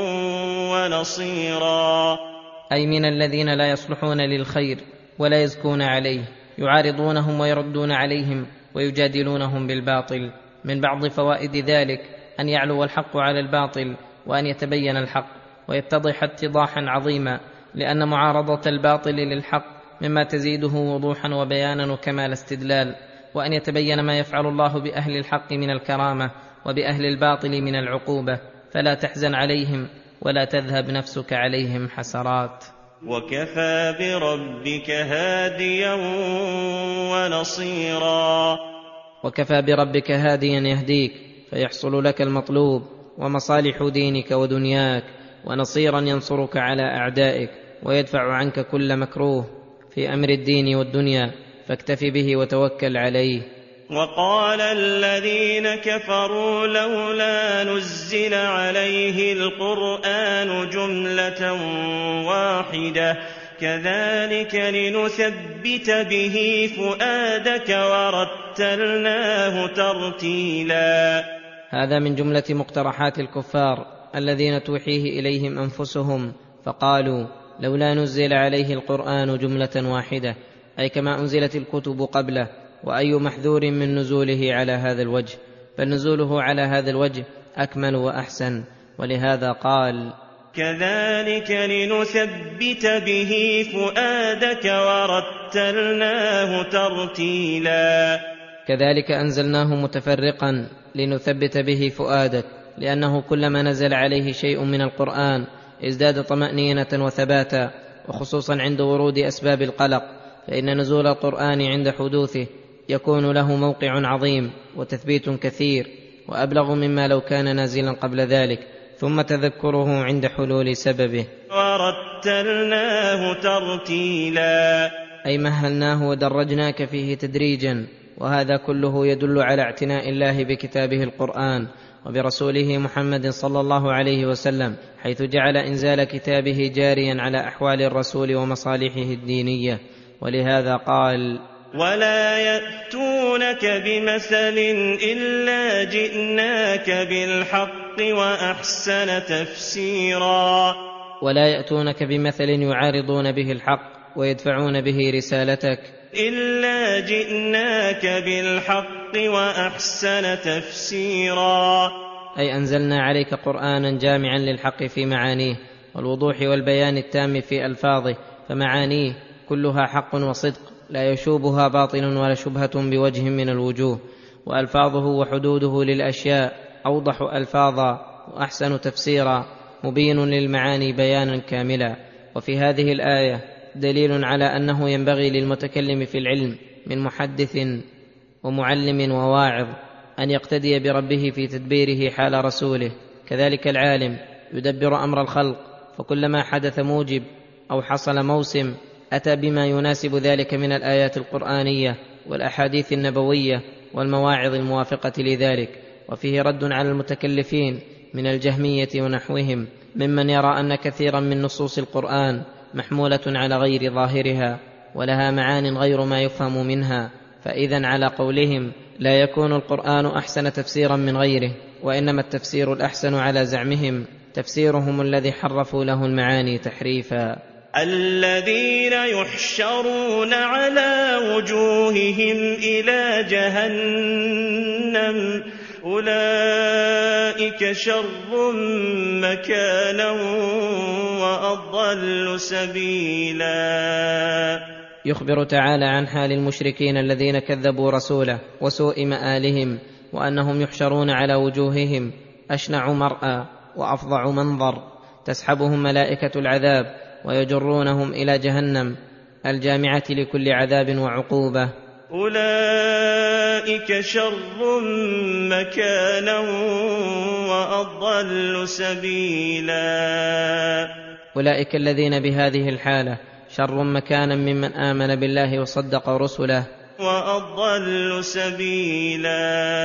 ونصيرا. أي من الذين لا يصلحون للخير ولا يزكون عليه، يعارضونهم ويردون عليهم ويجادلونهم بالباطل. من بعض فوائد ذلك أن يعلو الحق على الباطل، وأن يتبين الحق ويتضح اتضاحا عظيما، لأن معارضة الباطل للحق مما تزيده وضوحا وبيانا وكمال استدلال، وأن يتبين ما يفعل الله بأهل الحق من الكرامة وبأهل الباطل من العقوبة، فلا تحزن عليهم ولا تذهب نفسك عليهم حسرات. وكفى بربك هاديا ونصيرا. وكفى بربك هاديا يهديك فيحصل لك المطلوب ومصالح دينك ودنياك، ونصيرا ينصرك على أعدائك ويدفع عنك كل مكروه في أمر الدين والدنيا، فاكتف به وتوكل عليه. وقال الذين كفروا: لولا نزل عليه القرآن جملة واحدة كذلك لنثبت به فؤادك ورتلناه ترتيلا. هذا من جملة مقترحات الكفار الذين توحيه إليهم أنفسهم، فقالوا: لولا نزل عليه القرآن جملة واحدة، أي كما أنزلت الكتب قبله، وأي محذور من نزوله على هذا الوجه، فنزوله على هذا الوجه أكمل وأحسن. ولهذا قال: كذلك لنثبت به فؤادك ورتلناه ترتيلا. كذلك أنزلناه متفرقا لنثبت به فؤادك، لأنه كلما نزل عليه شيء من القرآن ازداد طمأنينة وثباتا، وخصوصا عند ورود أسباب القلق، فإن نزول القرآن عند حدوثه يكون له موقع عظيم وتثبيت كثير وأبلغ مما لو كان نازلا قبل ذلك، ثم تذكره عند حلول سببه. ورتلناه ترتيلا، أي مهلناه ودرجناك فيه تدريجا. وهذا كله يدل على اعتناء الله بكتابه القرآن وبرسوله محمد صلى الله عليه وسلم، حيث جعل إنزال كتابه جاريا على أحوال الرسول ومصالحه الدينية. ولهذا قال: ولا يأتونك بمثل إلا جئناك بالحق وأحسن تفسيرا. ولا يأتونك بمثل يعارضون به الحق ويدفعون به رسالتك، إلا جئناك بالحق وأحسن تفسيرا، أي أنزلنا عليك قرآنا جامعا للحق في معانيه، والوضوح والبيان التام في ألفاظه، فمعانيه كلها حق وصدق لا يشوبها باطل ولا شبهة بوجه من الوجوه، وألفاظه وحدوده للأشياء أوضح ألفاظا وأحسن تفسيرا، مبين للمعاني بيانا كاملا. وفي هذه الآية دليل على أنه ينبغي للمتكلم في العلم من محدث ومعلم وواعظ أن يقتدي بربه في تدبيره حال رسوله. كذلك العالم يدبر أمر الخلق، فكلما حدث موجب أو حصل موسم أتى بما يناسب ذلك من الآيات القرآنية والأحاديث النبوية والمواعظ الموافقة لذلك. وفيه رد على المتكلفين من الجهمية ونحوهم ممن يرى أن كثيرا من نصوص القرآن محمولة على غير ظاهرها ولها معان غير ما يفهم منها، فإذن على قولهم لا يكون القرآن أحسن تفسيرا من غيره، وإنما التفسير الأحسن على زعمهم تفسيرهم الذي حرفوا له المعاني تحريفا. الذين يحشرون على وجوههم إلى جهنم أولئك شر مكانا وأضل سبيلا. يخبر تعالى عن حال المشركين الذين كذبوا رسوله وسوء مآلهم، وأنهم يحشرون على وجوههم أشنع مرأى وأفظع منظر، تسحبهم ملائكة العذاب ويجرونهم إلى جهنم الجامعة لكل عذاب وعقوبة. أولئك شر مكانا وأضل سبيلا. أولئك الذين بهذه الحالة شر مكانا ممن آمن بالله وصدق رسله، وأضل سبيلا.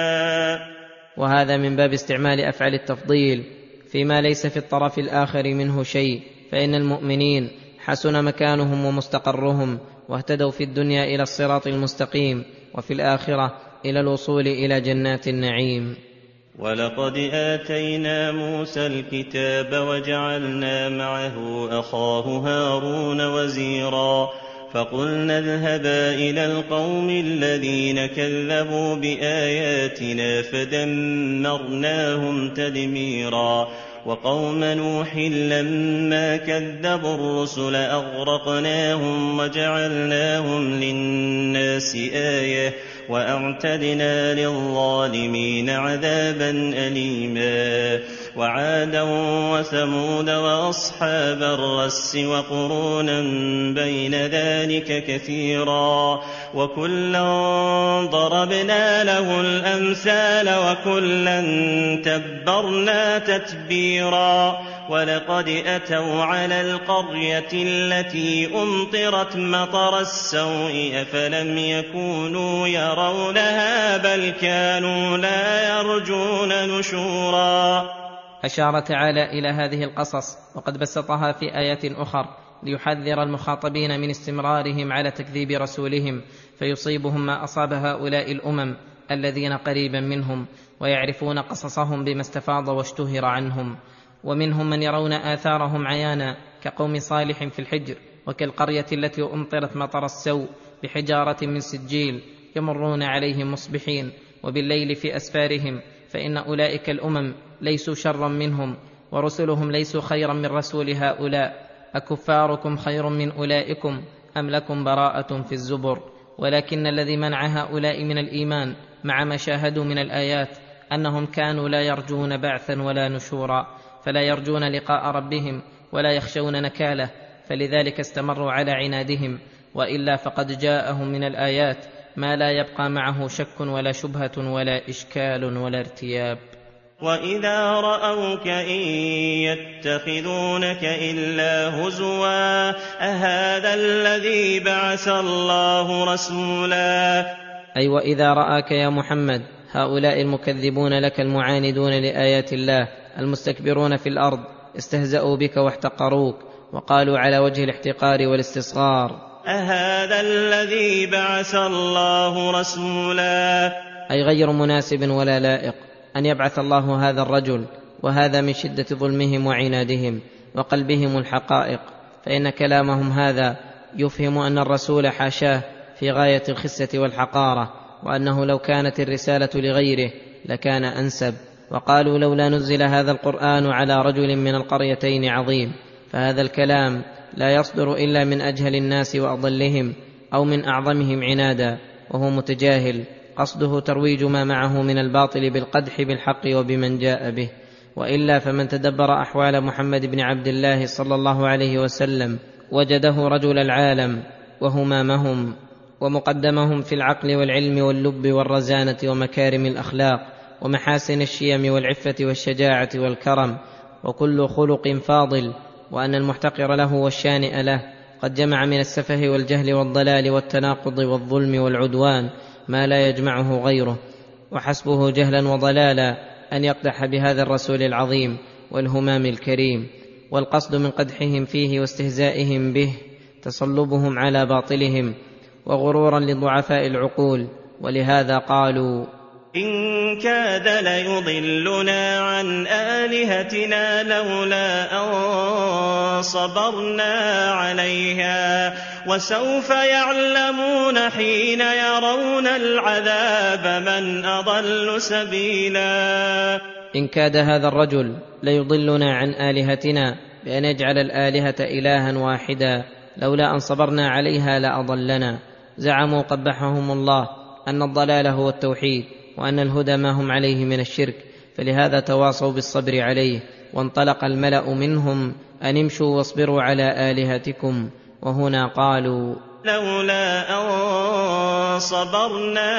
وهذا من باب استعمال أفعال التفضيل فيما ليس في الطرف الآخر منه شيء، فإن المؤمنين حسن مكانهم ومستقرهم، واهتدوا في الدنيا إلى الصراط المستقيم، وفي الآخرة إلى الوصول إلى جنات النعيم. ولقد آتينا موسى الكتاب وجعلنا معه أخاه هارون وزيرا، فقلنا اذهبا إلى القوم الذين كذبوا بآياتنا فدمرناهم تدميرا. وقوم نوح لما كذبوا الرسل أغرقناهم وجعلناهم للناس آية وأعتدنا للظالمين عذابا أليما. وعادا وثمود وأصحاب الرس وقرونا بين ذلك كثيرا، وكلا ضربنا له الأمثال وكلا تبرنا تتبيرا. ولقد أتوا على القرية التي أمطرت مطر السوء أفلم يكونوا يرونها بل كانوا لا يرجون نشورا. أشار تعالى إلى هذه القصص وقد بسطها في آيات أخر ليحذر المخاطبين من استمرارهم على تكذيب رسولهم، فيصيبهم ما أصاب هؤلاء الأمم الذين قريبا منهم، ويعرفون قصصهم بما استفاض واشتهر عنهم. ومنهم من يرون آثارهم عيانا كقوم صالح في الحجر، وكالقرية التي أمطرت مطر السوء بحجارة من سجيل يمرون عليهم مصبحين وبالليل في أسفارهم، فإن أولئك الأمم ليسوا شرا منهم، ورسلهم ليسوا خيرا من رسول هؤلاء. أكفاركم خير من أولئكم أم لكم براءة في الزبر؟ ولكن الذي منع هؤلاء من الإيمان مع ما شاهدوا من الآيات أنهم كانوا لا يرجون بعثا ولا نشورا، فلا يرجون لقاء ربهم ولا يخشون نكاله، فلذلك استمروا على عنادهم، وإلا فقد جاءهم من الآيات ما لا يبقى معه شك ولا شبهة ولا إشكال ولا ارتياب. وإذا رأوك إن يتخذونك إلا هزوا أهذا الذي بعث الله رسولا. أي وإذا رآك يا محمد هؤلاء المكذبون لك المعاندون لآيات الله المستكبرون في الأرض استهزأوا بك واحتقروك، وقالوا على وجه الاحتقار والاستصغار أهذا الذي بعث الله رسولا، أي غير مناسب ولا لائق أن يبعث الله هذا الرجل، وهذا من شدة ظلمهم وعنادهم وقلبهم الحقائق، فإن كلامهم هذا يفهم أن الرسول حاشاه في غاية الخسة والحقارة، وأنه لو كانت الرسالة لغيره لكان أنسب. وقالوا لولا نزل هذا القرآن على رجل من القريتين عظيم، فهذا الكلام لا يصدر إلا من أجهل الناس وأضلهم أو من أعظمهم عنادا، وهو متجاهل قصده ترويج ما معه من الباطل بالقدح بالحق وبمن جاء به. وإلا فمن تدبر أحوال محمد بن عبد الله صلى الله عليه وسلم وجده رجل العالم وهمامهم ومقدمهم في العقل والعلم واللب والرزانة ومكارم الأخلاق ومحاسن الشيم والعفة والشجاعة والكرم وكل خلق فاضل، وأن المحتقر له والشانئ له قد جمع من السفه والجهل والضلال والتناقض والظلم والعدوان ما لا يجمعه غيره، وحسبه جهلا وضلالا أن يقدح بهذا الرسول العظيم والهمام الكريم. والقصد من قدحهم فيه واستهزائهم به تصلبهم على باطلهم وغرورا لضعفاء العقول، ولهذا قالوا: إن كاد ليضلنا عن آلهتنا لولا أن صبرنا عليها وسوف يعلمون حين يرون العذاب من أضل سبيلا. إن كاد هذا الرجل ليضلنا عن آلهتنا بأن يجعل الآلهة إلها واحدا لولا أن صبرنا عليها لأضلنا. زعموا قبحهم الله أن الضلال هو التوحيد، وأن الهدى ما هم عليه من الشرك، فلهذا تواصوا بالصبر عليه. وانطلق الملأ منهم أن امشوا واصبروا على آلهتكم، وهنا قالوا: لولا أن صبرنا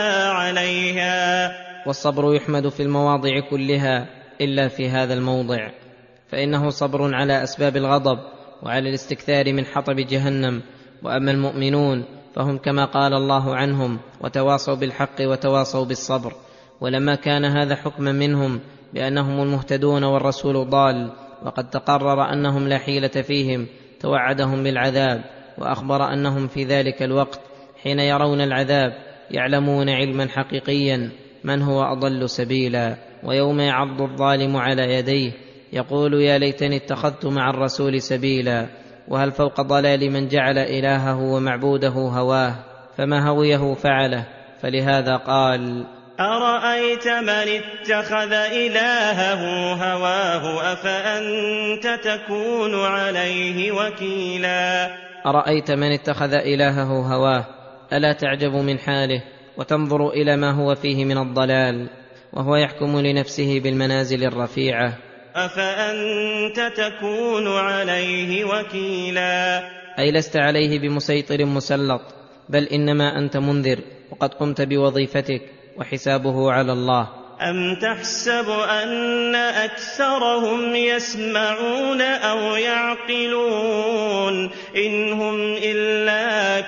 عليها. والصبر يحمد في المواضع كلها إلا في هذا الموضع، فإنه صبر على أسباب الغضب وعلى الاستكثار من حطب جهنم. وأما المؤمنون فهم كما قال الله عنهم: وتواصوا بالحق وتواصوا بالصبر. ولما كان هذا حكما منهم بأنهم المهتدون والرسول ضال، وقد تقرر أنهم لا حيلة فيهم، توعدهم بالعذاب، وأخبر أنهم في ذلك الوقت حين يرون العذاب يعلمون علما حقيقيا من هو أضل سبيلا. ويوم يعض الظالم على يديه يقول: يا ليتني اتخذت مع الرسول سبيلا. وهل فوق ضلال من جعل إلهه ومعبوده هواه، فما هويه فعله. فلهذا قال: أرأيت من اتخذ إلهه هواه أفأنت تكون عليه وكيلا. أرأيت من اتخذ إلهه هواه، ألا تعجب من حاله وتنظر إلى ما هو فيه من الضلال، وهو يحكم لنفسه بالمنازل الرفيعة. أفأنت تكون عليه وكيلا، أي لست عليه بمسيطر مسلط، بل إنما أنت منذر، وقد قمت بوظيفتك، وحسابه على الله. أم تحسب أن أكثرهم يسمعون أو يعقلون إن هم إلا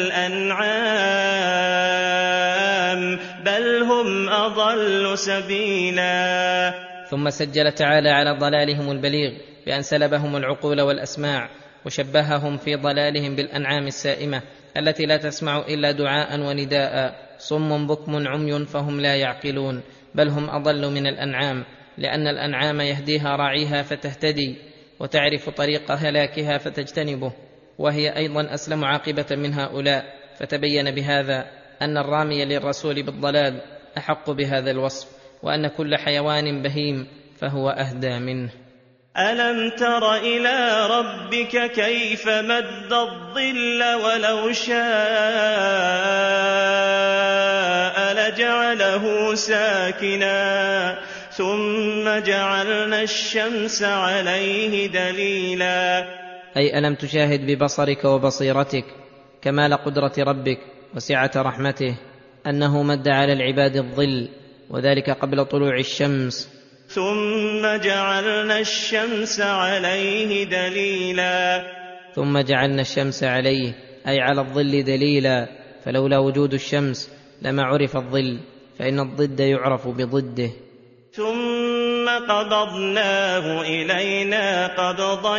كالأنعام بل هم أضل سبيلا. ثم سجل تعالى على ضلالهم البليغ بأن سلبهم العقول والأسماع، وشبههم في ضلالهم بالأنعام السائمة التي لا تسمع إلا دعاء ونداء، صم بكم عمي فهم لا يعقلون، بل هم أضل من الأنعام، لأن الأنعام يهديها راعيها فتهتدي، وتعرف طريق هلاكها فتجتنبه، وهي أيضا أسلم عاقبة من هؤلاء. فتبين بهذا أن الرامي للرسول بالضلال أحق بهذا الوصف، وأن كل حيوان بهيم فهو أهدى منه. ألم تر إلى ربك كيف مد الظل ولو شاء لجعله ساكنا ثم جعلنا الشمس عليه دليلا. أي ألم تشاهد ببصرك وبصيرتك كمال قدرة ربك وسعة رحمته أنه مد على العباد الظل، وذلك قبل طلوع الشمس. ثم جعلنا الشمس عليه دليلا. ثم جعلنا الشمس عليه أي على الظل دليلا، فلولا وجود الشمس لما عرف الظل، فإن الضد يعرف بضده. ثم قبضناه إلينا قبضا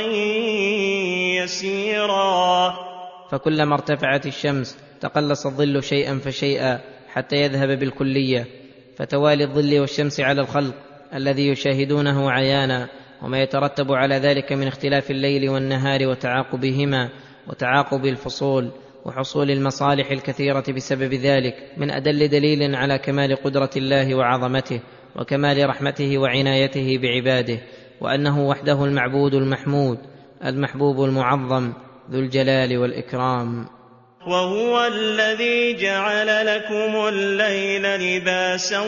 يسيرا. فكلما ارتفعت الشمس تقلص الظل شيئا فشيئا حتى يذهب بالكلية. فتوالي الظل والشمس على الخلق الذي يشاهدونه عيانا، وما يترتب على ذلك من اختلاف الليل والنهار وتعاقبهما وتعاقب الفصول وحصول المصالح الكثيرة بسبب ذلك، من أدل دليل على كمال قدرة الله وعظمته وكمال رحمته وعنايته بعباده، وأنه وحده المعبود المحمود المحبوب المعظم ذو الجلال والإكرام. وهو الذي جعل لكم الليل لباسا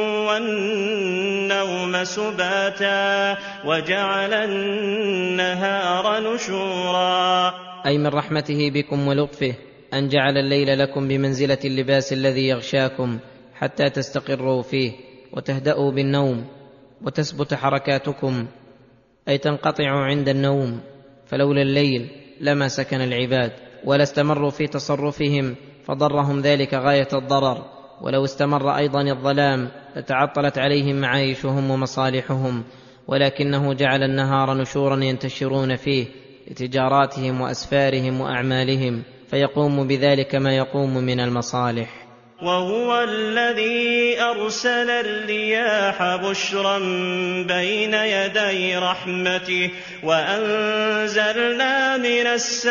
والنوم سباتا وجعل النهار نشورا. أي من رحمته بكم ولطفه أن جعل الليل لكم بمنزلة اللباس الذي يغشاكم حتى تستقروا فيه وتهدأوا بالنوم وتثبت حركاتكم، أي تنقطع عند النوم، فلولا الليل لما سكن العباد ولا استمروا في تصرفهم فضرهم ذلك غاية الضرر، ولو استمر أيضا الظلام لتعطلت عليهم معايشهم ومصالحهم، ولكنه جعل النهار نشورا ينتشرون فيه لتجاراتهم وأسفارهم وأعمالهم، فيقوم بذلك ما يقوم من المصالح. وهو الذي أرسل الرياح بشرا بين يدي رحمته وأنزلنا من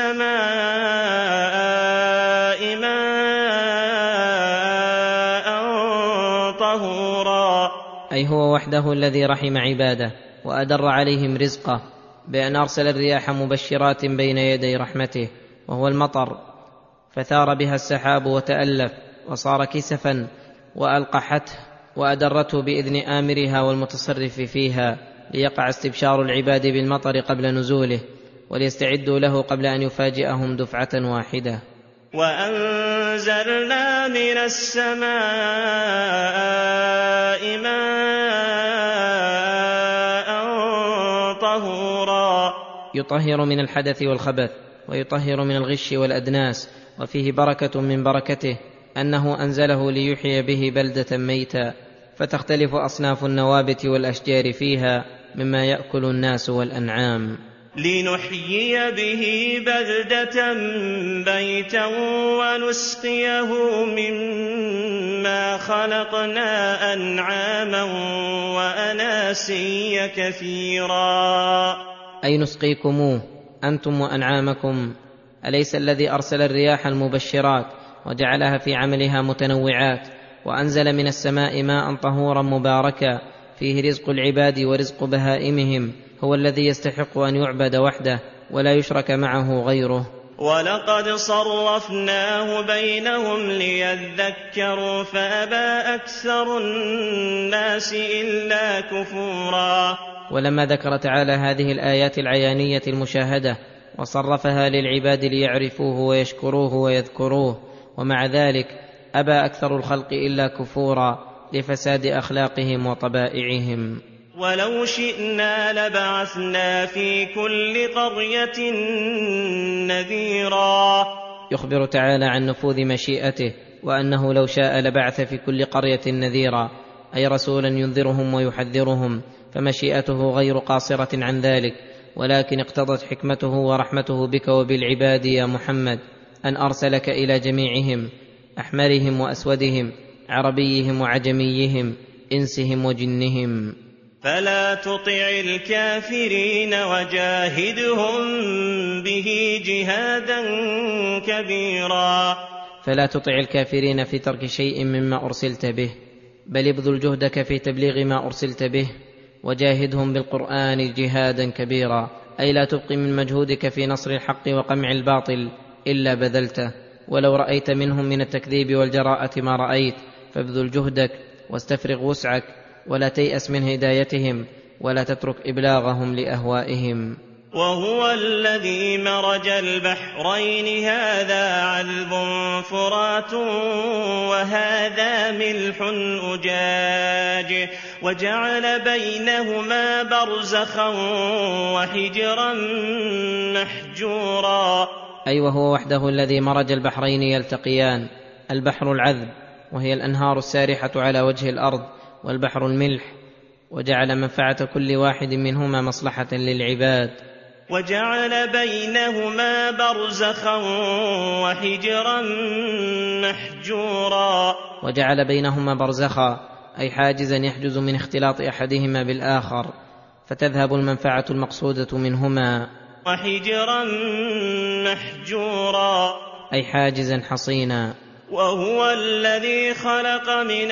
السماء ماء طهورا. أي هو وحده الذي رحم عباده وأدر عليهم رزقه بأن أرسل الرياح مبشرات بين يدي رحمته، وهو المطر، فثار بها السحاب وتألف وصار كسفا وألقحته وأدرته بإذن آمرها والمتصرف فيها، ليقع استبشار العباد بالمطر قبل نزوله وليستعدوا له قبل أن يفاجئهم دفعة واحدة. وأنزلنا من السماء ماء طهورا. يطهر من الحدث والخبث ويطهر من الغش والأدناس، وفيه بركة من بركته أنه أنزله ليحيي به بلدة ميتا، فتختلف أصناف النوابت والأشجار فيها مما يأكل الناس والأنعام، لنحيي به بلدة ميتا ونسقيه مما خلقنا أنعاما وأناسيا كثيرا. أي نسقيكموه أنتم وأنعامكم. أليس الذي أرسل الرياح المبشرات وجعلها في عملها متنوعات وأنزل من السماء ماء طهورا مباركا فيه رزق العباد ورزق بهائمهم هو الذي يستحق أن يعبد وحده ولا يشرك معه غيره؟ ولقد صرفناه بينهم ليذكروا فأبى أكثر الناس إلا كفورا. ولما ذكر تعالى هذه الآيات العيانية المشاهدة وصرفها للعباد ليعرفوه ويشكروه ويذكروه، ومع ذلك أبى أكثر الخلق إلا كفورا لفساد أخلاقهم وطبائعهم. ولو شئنا لبعثنا في كل قرية نذيرا. يخبر تعالى عن نفوذ مشيئته وأنه لو شاء لبعث في كل قرية نذيرا، أي رسولا ينذرهم ويحذرهم، فمشيئته غير قاصرة عن ذلك، ولكن اقتضت حكمته ورحمته بك وبالعباد يا محمد أن أرسلك إلى جميعهم، أحمرهم وأسودهم، عربيهم وعجميهم، إنسهم وجنهم. فلا تطع الكافرين وجاهدهم به جهادا كبيرا. فلا تطع الكافرين في ترك شيء مما أرسلت به، بل ابذل جهدك في تبليغ ما أرسلت به، وجاهدهم بالقرآن جهادا كبيرا، أي لا تبقي من مجهودك في نصر الحق وقمع الباطل إلا بذلته، ولو رأيت منهم من التكذيب والجراءة ما رأيت، فابذل جهدك واستفرغ وسعك، ولا تيأس من هدايتهم، ولا تترك إبلاغهم لأهوائهم. وهو الذي مرج البحرين هذا عذب فرات وهذا ملح أجاج وجعل بينهما برزخا وحجرا محجورا. أي وهو وحده الذي مرج البحرين يلتقيان، البحر العذب وهي الأنهار السارحة على وجه الأرض، والبحر الملح، وجعل منفعة كل واحد منهما مصلحة للعباد. وجعل بينهما برزخا وحجرا محجورا. وجعل بينهما برزخا أي حاجزا يحجز من اختلاط أحدهما بالآخر، فتذهب المنفعة المقصودة منهما. وحجرا محجورا أي حاجزا حصينا. وهو الذي خلق من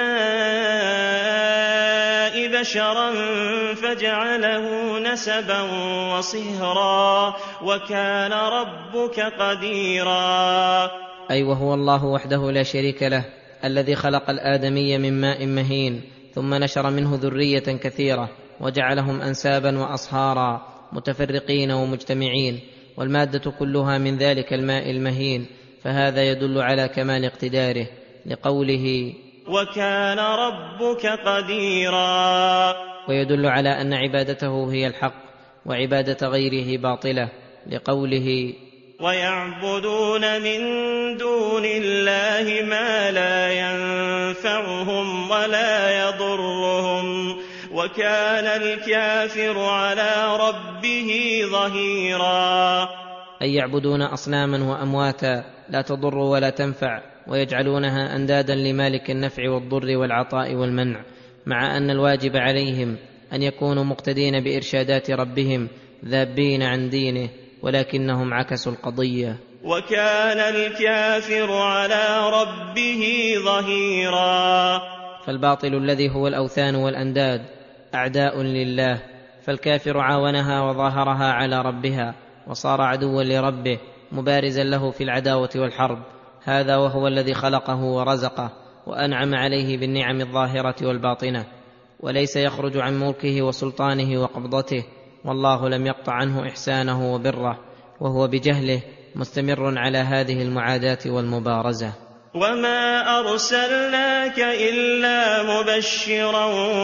الماء بشرا فجعله نسبا وصهرا وكان ربك قديرا. أي وهو الله وحده لا شريك له، الذي خلق الآدمي من ماء مهين ثم نشر منه ذرية كثيرة وجعلهم أنسابا وأصهارا متفرقين ومجتمعين، والمادة كلها من ذلك الماء المهين، فهذا يدل على كمال اقتداره لقوله وكان ربك قديرا، ويدل على أن عبادته هي الحق وعبادة غيره باطلة لقوله ويعبدون من دون الله ما لا ينفعهم ولا يضرهم وكان الكافر على ربه ظهيرا. أي يعبدون أصناما وأمواتا لا تضر ولا تنفع ويجعلونها أندادا لمالك النفع والضر والعطاء والمنع، مع أن الواجب عليهم أن يكونوا مقتدين بإرشادات ربهم ذابين عن دينه، ولكنهم عكسوا القضية. وكان الكافر على ربه ظهيرا. فالباطل الذي هو الأوثان والأنداد أعداء لله، فالكافر عاونها وظاهرها على ربها وصار عدوا لربه مبارزا له في العداوة والحرب، هذا وهو الذي خلقه ورزقه وأنعم عليه بالنعم الظاهرة والباطنة، وليس يخرج عن ملكه وسلطانه وقبضته، والله لم يقطع عنه إحسانه وبره، وهو بجهله مستمر على هذه المعاداة والمبارزة. وما أرسلناك إلا مبشرا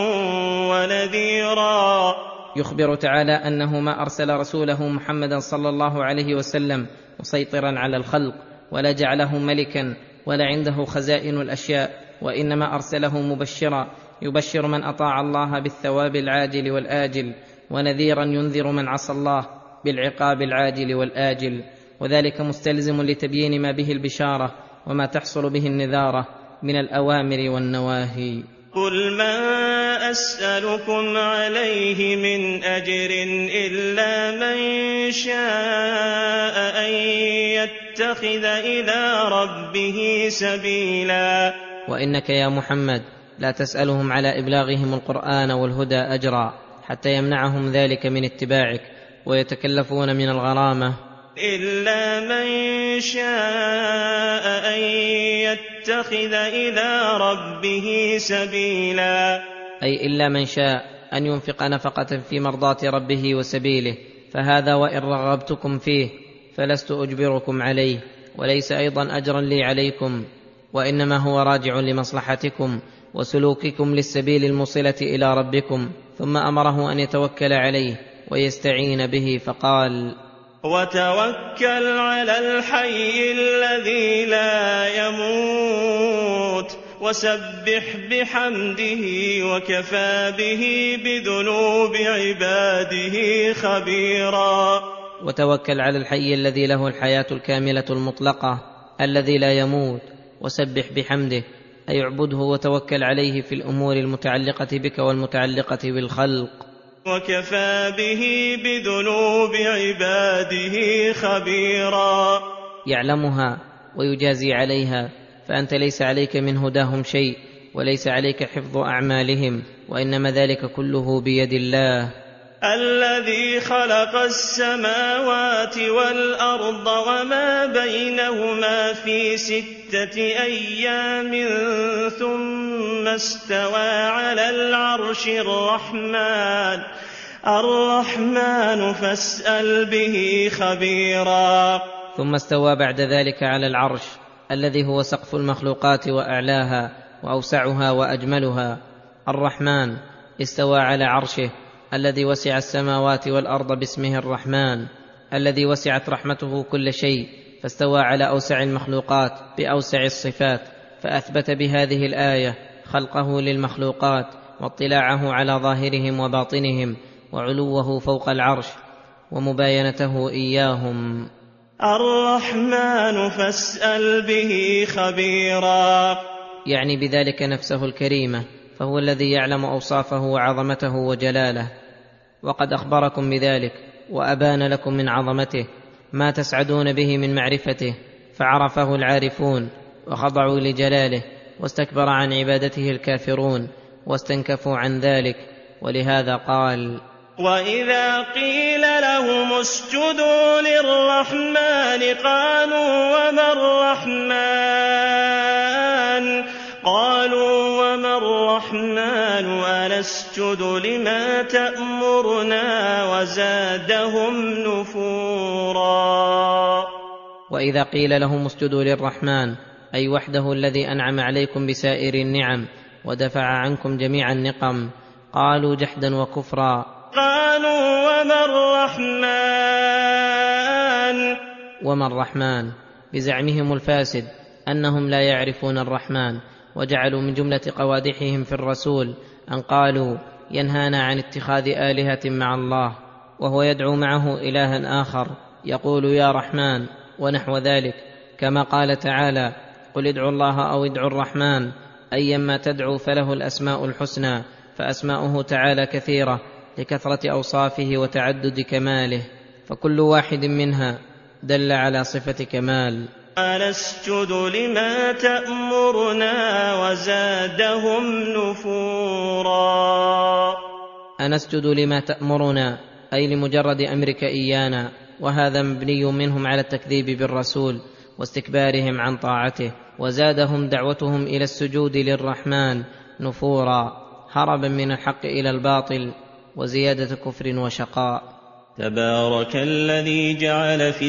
ونذيرا. يخبر تعالى أنه ما أرسل رسوله محمدا صلى الله عليه وسلم مسيطرا على الخلق، ولا جعله ملكا ولا عنده خزائن الأشياء، وإنما أرسله مبشرا يبشر من أطاع الله بالثواب العاجل والآجل، ونذيرا ينذر من عصى الله بالعقاب العاجل والآجل، وذلك مستلزم لتبيين ما به البشارة وما تحصل به النذارة من الأوامر والنواهي. قل ما أسألكم عليه من أجر إلا من شاء أن يتخذ إلى ربه سبيلا. وإنك يا محمد لا تسألهم على إبلاغهم القرآن والهدى أجرا حتى يمنعهم ذلك من اتباعك ويتكلفون من الغرامة، إلا من شاء أن يتخذ إلى ربه سبيلا، أي إلا من شاء أن ينفق نفقة في مرضاة ربه وسبيله، فهذا وإن رغبتكم فيه فلست أجبركم عليه، وليس أيضا أجرا لي عليكم، وإنما هو راجع لمصلحتكم وسلوككم للسبيل الموصلة إلى ربكم. ثم أمره أن يتوكل عليه ويستعين به فقال وتوكل على الحي الذي لا يموت وسبح بحمده وكفى به بذنوب عباده خبيرا. وتوكل على الحي الذي له الحياة الكاملة المطلقة الذي لا يموت، وسبح بحمده أي اعبده وتوكل عليه في الأمور المتعلقة بك والمتعلقة بالخلق. وكفى به بذنوب عباده خبيرا، يعلمها ويجازي عليها، فأنت ليس عليك من هداهم شيء وليس عليك حفظ أعمالهم، وإنما ذلك كله بيد الله. الذي خلق السماوات والأرض وما بينهما في 6 أيام ثم استوى على العرش. الرحمن فاسأل به خبيرا. ثم استوى بعد ذلك على العرش الذي هو سقف المخلوقات وأعلاها وأوسعها وأجملها. الرحمن استوى على عرشه الذي وسع السماوات والأرض باسمه الرحمن، الذي وسعت رحمته كل شيء، فاستوى على أوسع المخلوقات بأوسع الصفات، فأثبت بهذه الآية خلقه للمخلوقات واطلاعه على ظاهرهم وباطنهم وعلوه فوق العرش ومباينته إياهم. الرحمن فاسأل به خبيرا، يعني بذلك نفسه الكريمة، فهو الذي يعلم أوصافه وعظمته وجلاله، وقد أخبركم بذلك وأبان لكم من عظمته ما تسعدون به من معرفته، فعرفه العارفون وخضعوا لجلاله، واستكبر عن عبادته الكافرون واستنكفوا عن ذلك، ولهذا قال وإذا قيل لهم اسجدوا للرحمن قالوا وما الرحمن أنسجد لما تأمرنا وزادهم نفورا. وإذا قيل لهم اسجدوا للرحمن أي وحده الذي أنعم عليكم بسائر النعم ودفع عنكم جميع النقم قالوا جحدا وكفرا. قالوا وما الرحمن بزعمهم الفاسد أنهم لا يعرفون الرحمن، وجعلوا من جملة قوادحهم في الرسول أن قالوا ينهانا عن اتخاذ آلهة مع الله، وهو يدعو معه إلها آخر يقول يا رحمن ونحو ذلك، كما قال تعالى قل ادعوا الله أو ادعوا الرحمن أيما تدعوا فله الأسماء الحسنى، فأسماؤه تعالى كثيرة لكثرة أوصافه وتعدد كماله، فكل واحد منها دل على صفة كمال. أنسجد لما تأمرنا وزادهم نفورا. أنسجد لما تأمرنا أي لمجرد أمرك إيانا، وهذا مبني منهم على التكذيب بالرسول واستكبارهم عن طاعته، وزادهم دعوتهم إلى السجود للرحمن نفورا، هربا من الحق إلى الباطل وزيادة كفر وشقاء. تبارك الذي جعل في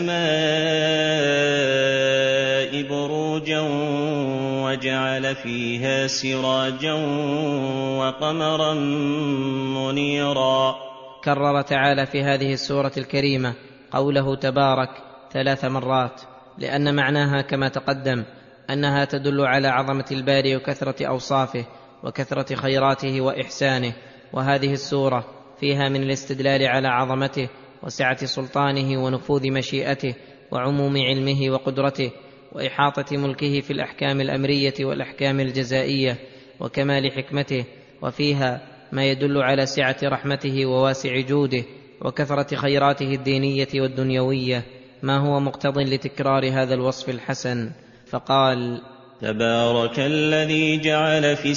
السماء بروجا وجعل فيها سراجا وقمرا منيرا. كرر تعالى في هذه السورة الكريمة قوله تبارك 3 مرات، لأن معناها كما تقدم أنها تدل على عظمة الباري وكثرة أوصافه وكثرة خيراته وإحسانه، وهذه السورة فيها من الاستدلال على عظمته وسعة سلطانه ونفوذ مشيئته وعموم علمه وقدرته وإحاطة ملكه في الأحكام الأمرية والأحكام الجزائية وكمال حكمته، وفيها ما يدل على سعة رحمته وواسع جوده وكثرة خيراته الدينية والدنيوية، ما هو مقتض لتكرار هذا الوصف الحسن، فقال تبارك الذي جعل في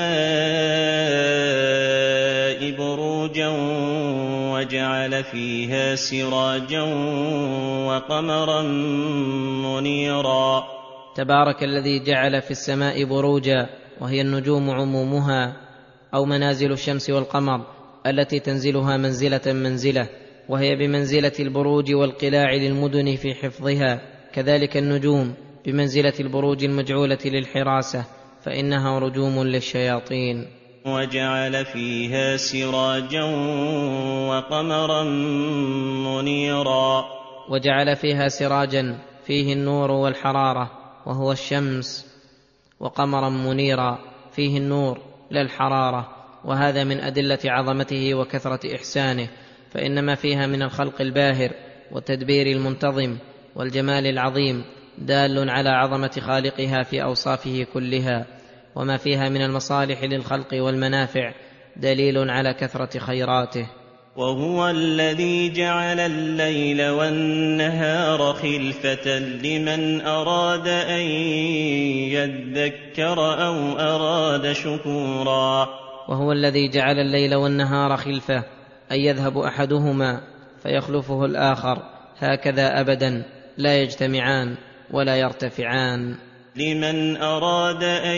السماء بروجا وجعل فيها سراجا وقمرا منيرا. تبارك الذي جعل في السماء بروجا، وهي النجوم عمومها أو منازل الشمس والقمر التي تنزلها منزلة، وهي بمنزلة البروج والقلاع للمدن في حفظها، كذلك النجوم بمنزلة البروج المجعولة للحراسة فإنها رجوم للشياطين. وجعل فيها سراجا وقمرا منيرا. وجعل فيها سراجا فيه النور والحرارة وهو الشمس، وقمرا منيرا فيه النور لا الحرارة، وهذا من أدلة عظمته وكثرة إحسانه، فإنما فيها من الخلق الباهر والتدبير المنتظم والجمال العظيم دال على عظمة خالقها في أوصافه كلها، وما فيها من المصالح للخلق والمنافع دليل على كثرة خيراته. وهو الذي جعل الليل والنهار خلفة لمن أراد أن يذكر أو أراد شكورا. وهو الذي جعل الليل والنهار خلفة أي يذهب أحدهما فيخلفه الآخر، هكذا أبدا لا يجتمعان ولا يرتفعان. لمن أراد أن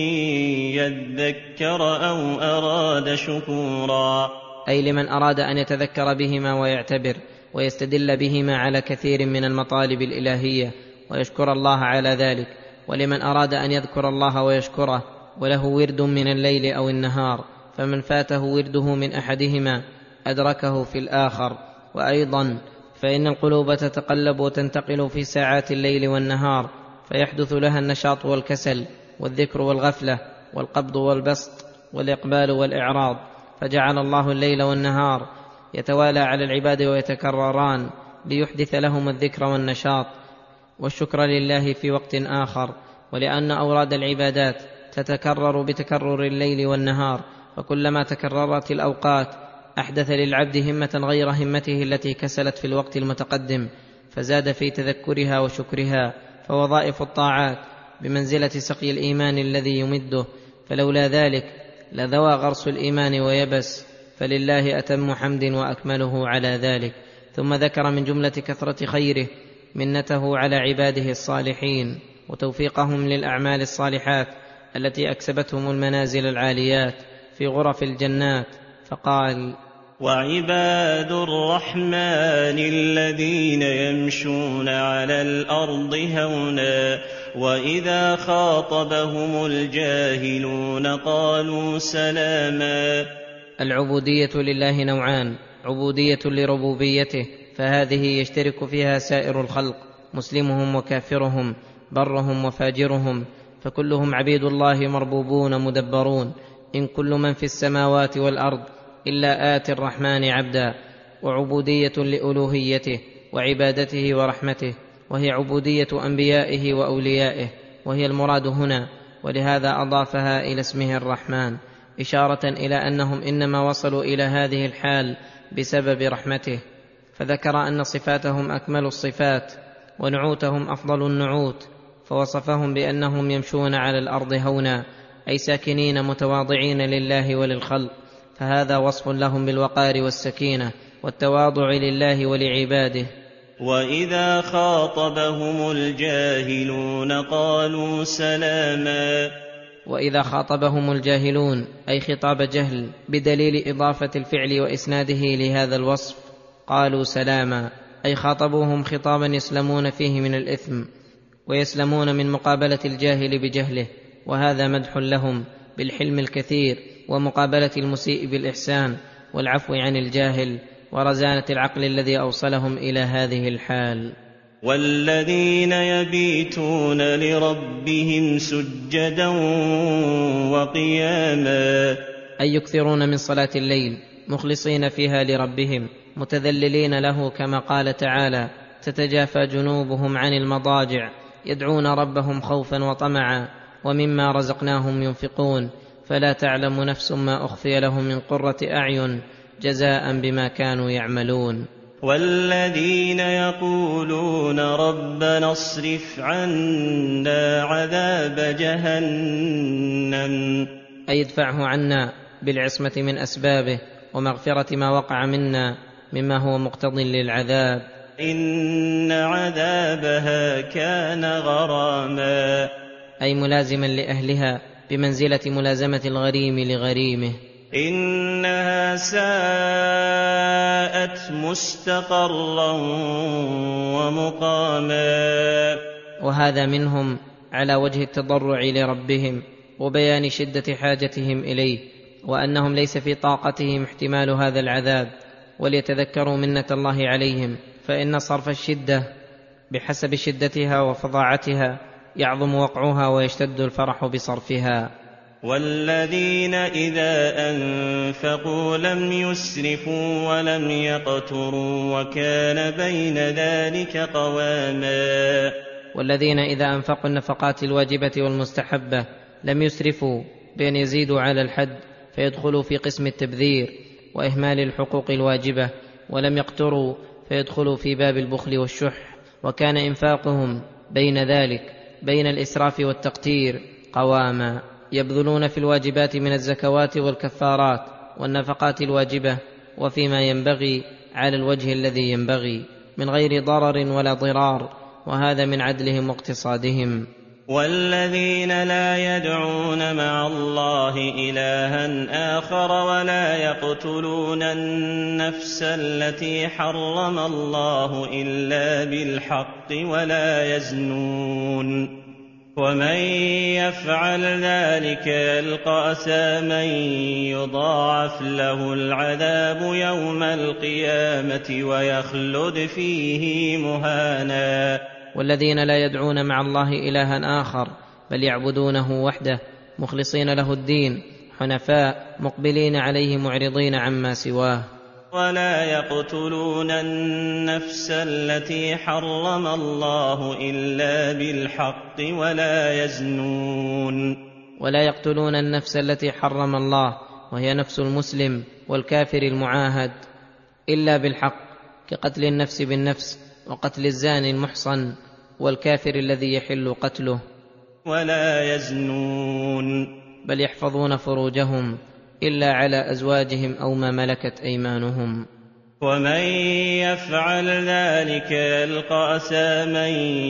يذكر أو أراد شكورا، أي لمن أراد أن يتذكر بهما ويعتبر ويستدل بهما على كثير من المطالب الإلهية ويشكر الله على ذلك، ولمن أراد أن يذكر الله ويشكره وله ورد من الليل أو النهار، فمن فاته ورده من أحدهما أدركه في الآخر. وأيضا فإن القلوب تتقلب وتنتقل في ساعات الليل والنهار، فيحدث لها النشاط والكسل والذكر والغفلة والقبض والبسط والإقبال والإعراض، فجعل الله الليل والنهار يتوالى على العباد ويتكرران ليحدث لهم الذكر والنشاط والشكر لله في وقت آخر، ولأن أوراد العبادات تتكرر بتكرر الليل والنهار، فكلما تكررت الأوقات أحدث للعبد همة غير همته التي كسلت في الوقت المتقدم، فزاد في تذكرها وشكرها. فوظائف الطاعات بمنزلة سقي الإيمان الذي يمده، فلولا ذلك لذوى غرس الإيمان ويبس، فلله أتم حمد وأكمله على ذلك. ثم ذكر من جملة كثرة خيره منته على عباده الصالحين وتوفيقهم للأعمال الصالحات التي أكسبتهم المنازل العاليات في غرف الجنات، فقال وعباد الرحمن الذين يمشون على الأرض هونا وإذا خاطبهم الجاهلون قالوا سلاما. العبودية لله نوعان: عبودية لربوبيته، فهذه يشترك فيها سائر الخلق، مسلمهم وكافرهم، برهم وفاجرهم، فكلهم عبيد الله مربوبون مدبرون، إن كل من في السماوات والأرض إلا آتي الرحمن عبدا. وعبودية لألوهيته وعبادته ورحمته، وهي عبودية أنبيائه وأوليائه، وهي المراد هنا، ولهذا أضافها إلى اسمه الرحمن، إشارة إلى أنهم إنما وصلوا إلى هذه الحال بسبب رحمته. فذكر أن صفاتهم أكمل الصفات ونعوتهم أفضل النعوت، فوصفهم بأنهم يمشون على الأرض هونا، أي ساكنين متواضعين لله وللخلق، فهذا وصف لهم بالوقار والسكينة والتواضع لله ولعباده. وإذا خاطبهم الجاهلون قالوا سلاما. وإذا خاطبهم الجاهلون أي خطاب جهل بدليل إضافة الفعل وإسناده لهذا الوصف قالوا سلاما، أي خاطبوهم خطابا يسلمون فيه من الإثم ويسلمون من مقابلة الجاهل بجهله، وهذا مدح لهم بالحلم الكثير ومقابلة المسيء بالإحسان والعفو عن الجاهل ورزانة العقل الذي أوصلهم إلى هذه الحال. والذين يبيتون لربهم سجدا وقياما، أي يكثرون من صلاة الليل مخلصين فيها لربهم متذللين له، كما قال تعالى: تتجافى جنوبهم عن المضاجع يدعون ربهم خوفا وطمعا ومما رزقناهم ينفقون، فلا تعلم نفس ما أخفي لهم من قرة أعين جزاء بما كانوا يعملون. والذين يقولون ربنا اصرف عنا عذاب جهنم، أي ادفعه عنا بالعصمة من أسبابه ومغفرة ما وقع منا مما هو مقتض للعذاب، إن عذابها كان غراما، أي ملازما لأهلها بمنزلة ملازمة الغريم لغريمه. إنها ساءت مستقرا ومقاما، وهذا منهم على وجه التضرع لربهم وبيان شدة حاجتهم إليه، وأنهم ليس في طاقتهم احتمال هذا العذاب، وليتذكروا منة الله عليهم، فإن صرف الشدة بحسب شدتها وفظاعتها يعظم وقعها ويشتد الفرح بصرفها. والذين إذا أنفقوا لم يسرفوا ولم يقتروا وكان بين ذلك قواما، والذين إذا أنفقوا النفقات الواجبة والمستحبة لم يسرفوا بأن يزيدوا على الحد فيدخلوا في قسم التبذير وإهمال الحقوق الواجبة، ولم يقتروا فيدخلوا في باب البخل والشح، وكان إنفاقهم بين ذلك بين الإسراف والتقتير قواما، يبذلون في الواجبات من الزكوات والكفارات والنفقات الواجبة وفيما ينبغي على الوجه الذي ينبغي من غير ضرر ولا ضرار، وهذا من عدلهم واقتصادهم. والذين لا يدعون مع الله إلها آخر ولا يقتلون النفس التي حرم الله إلا بالحق ولا يزنون، ومن يفعل ذلك يلقى أثاما يضاعف له العذاب يوم القيامة ويخلد فيه مهانا. والذين لا يدعون مع الله إلها آخر بل يعبدونه وحده مخلصين له الدين حنفاء مقبلين عليه معرضين عما سواه. ولا يقتلون النفس التي حرم الله إلا بالحق ولا يزنون، ولا يقتلون النفس التي حرم الله وهي نفس المسلم والكافر المعاهد إلا بالحق، كقتل النفس بالنفس وقتل الزاني المحصن والكافر الذي يحل قتله. ولا يزنون، بل يحفظون فروجهم إلا على أزواجهم أو ما ملكت أيمانهم. ومن يفعل ذلك يلقى أثاما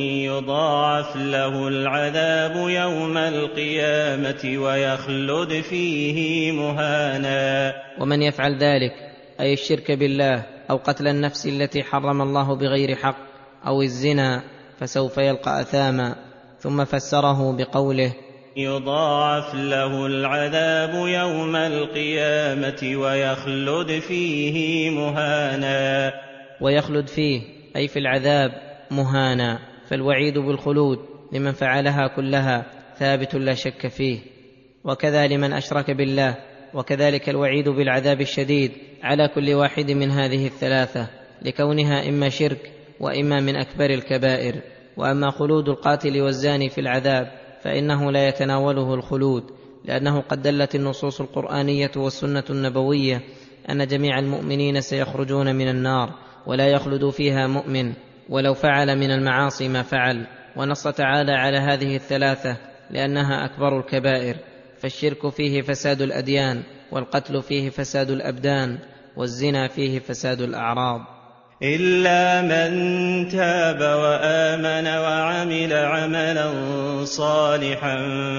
يضاعف له العذاب يوم القيامة ويخلد فيه مهانا. ومن يفعل ذلك أي الشرك بالله أو قتل النفس التي حرم الله بغير حق أو الزنا فسوف يلقى أثاما. ثم فسره بقوله: يضاعف له العذاب يوم القيامة ويخلد فيه مهانا. ويخلد فيه أي في العذاب مهانا، فالوعيد بالخلود لمن فعلها كلها ثابت لا شك فيه، وكذا لمن أشرك بالله، وكذلك الوعيد بالعذاب الشديد على كل واحد من هذه الثلاثة، لكونها إما شرك وإما من أكبر الكبائر. وأما خلود القاتل والزاني في العذاب فإنه لا يتناوله الخلود، لأنه قد دلت النصوص القرآنية والسنة النبوية أن جميع المؤمنين سيخرجون من النار، ولا يخلد فيها مؤمن ولو فعل من المعاصي ما فعل. ونص تعالى على هذه الثلاثة لأنها أكبر الكبائر، فالشرك فيه فساد الأديان، والقتل فيه فساد الأبدان، والزنا فيه فساد الأعراض. إلا من تاب وآمن وعمل عملا صالحا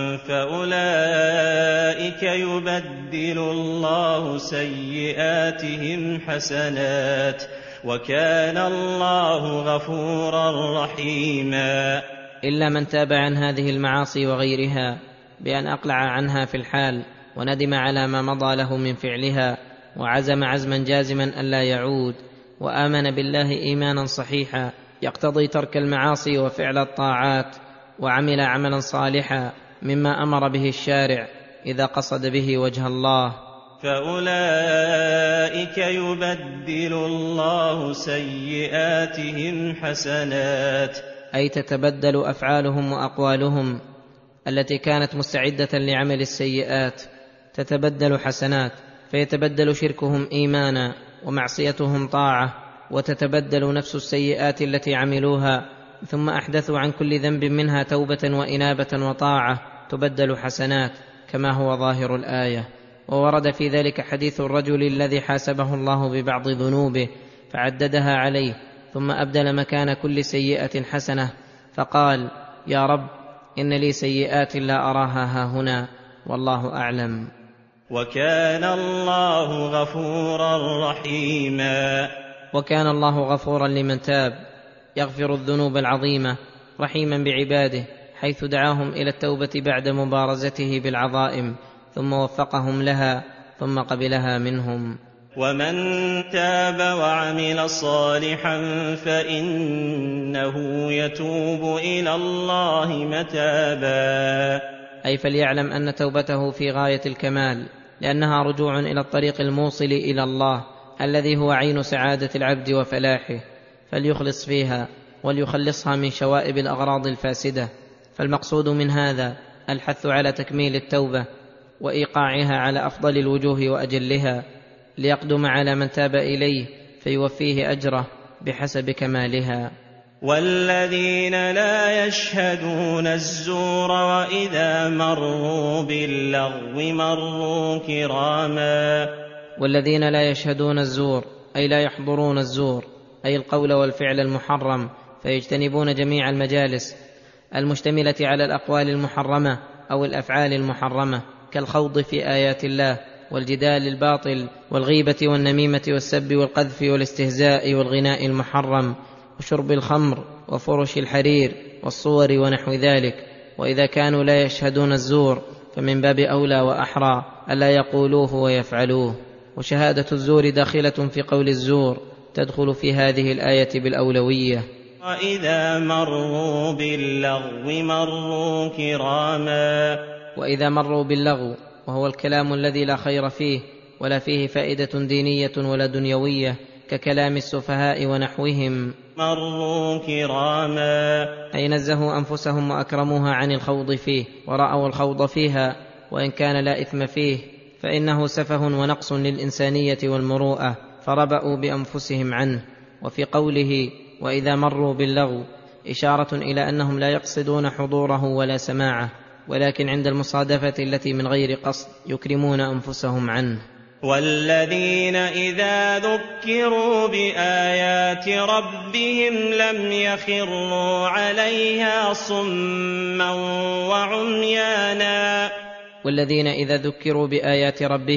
فأولئك يبدل الله سيئاتهم حسنات وكان الله غفورا رحيما. إلا من تاب عن هذه المعاصي وغيرها بأن أقلع عنها في الحال وندم على ما مضى له من فعلها، وعزم عزما جازما ألا يعود، وآمن بالله إيمانا صحيحا يقتضي ترك المعاصي وفعل الطاعات، وعمل عملا صالحا مما أمر به الشارع إذا قصد به وجه الله، فأولئك يبدل الله سيئاتهم حسنات، أي تتبدل أفعالهم وأقوالهم التي كانت مستعدة لعمل السيئات تتبدل حسنات، فيتبدل شركهم إيمانا ومعصيتهم طاعة، وتتبدل نفس السيئات التي عملوها ثم أحدثوا عن كل ذنب منها توبة وإنابة وطاعة تبدل حسنات كما هو ظاهر الآية. وورد في ذلك حديث الرجل الذي حاسبه الله ببعض ذنوبه فعددها عليه ثم أبدل مكان كل سيئة حسنة، فقال: يا رب إن لي سيئات لا أراها هاهنا والله أعلم. وكان الله غفورا رحيما. وكان الله غفورا لمن تاب، يغفر الذنوب العظيمة، رحيما بعباده، حيث دعاهم إلى التوبة بعد مبارزته بالعظائم، ثم وفقهم لها ثم قبلها منهم. ومن تاب وعمل صالحا فإنه يتوب إلى الله متابا، أي فليعلم أن توبته في غاية الكمال، لأنها رجوع إلى الطريق الموصل إلى الله الذي هو عين سعادة العبد وفلاحه، فليخلص فيها وليخلصها من شوائب الأغراض الفاسدة. فالمقصود من هذا الحث على تكميل التوبة وإيقاعها على أفضل الوجوه وأجلها، ليقدم على من تاب إليه فيوفيه أجره بحسب كمالها. والذين لا يشهدون الزور وإذا مروا باللغو مروا كراما. والذين لا يشهدون الزور أي لا يحضرون الزور، أي القول والفعل المحرم، فيجتنبون جميع المجالس المشتملة على الأقوال المحرمة أو الأفعال المحرمة، كالخوض في آيات الله والجدال الباطل والغيبة والنميمة والسب والقذف والاستهزاء والغناء المحرم وشرب الخمر وفرش الحرير والصور ونحو ذلك. وإذا كانوا لا يشهدون الزور فمن باب أولى وأحرى ألا يقولوه ويفعلوه. وشهادة الزور داخلة في قول الزور، تدخل في هذه الآية بالأولوية. وإذا مروا باللغو مروا كراما. وإذا مروا باللغو وهو الكلام الذي لا خير فيه ولا فيه فائدة دينية ولا دنيوية، ككلام السفهاء ونحوهم، مروا كراما، أي نزهوا أنفسهم وأكرموها عن الخوض فيه، ورأوا الخوض فيها وإن كان لا إثم فيه فإنه سفه ونقص للإنسانية والمروءة، فربأوا بأنفسهم عنه. وفي قوله وإذا مروا باللغو إشارة إلى أنهم لا يقصدون حضوره ولا سماعه، ولكن عند المصادفة التي من غير قصد يكرمون أنفسهم عنه. والذين إذا ذكروا بآيات ربهم لم يخروا عليها صما وعميانا. والذين إذا ذكروا بآيات ربهم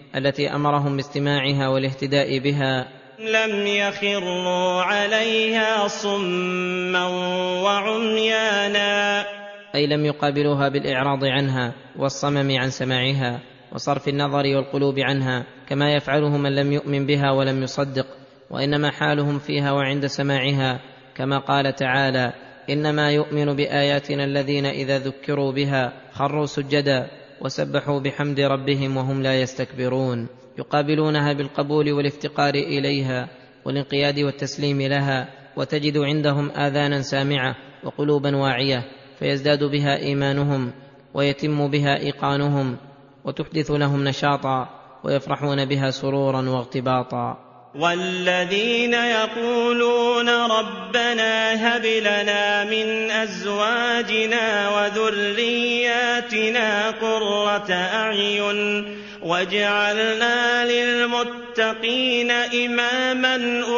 التي أمرهم باستماعها والاهتداء بها لم يخروا عليها صما وعميانا، أي لم يقابلوها بالإعراض عنها والصمم عن سماعها وصرف النظر والقلوب عنها كما يفعله من لم يؤمن بها ولم يصدق، وإنما حالهم فيها وعند سماعها كما قال تعالى: إنما يؤمن بآياتنا الذين إذا ذكروا بها خروا سجدا وسبحوا بحمد ربهم وهم لا يستكبرون. يقابلونها بالقبول والافتقار إليها والانقياد والتسليم لها، وتجد عندهم آذانا سامعة وقلوبا واعية، فيزداد بها إيمانهم ويتم بها إيقانهم، وتحدث لهم نشاطا ويفرحون بها سرورا واغتباطا. والذين يقولون ربنا هب لنا من أزواجنا وذرياتنا قرة أعين واجعلنا للمتقين إماما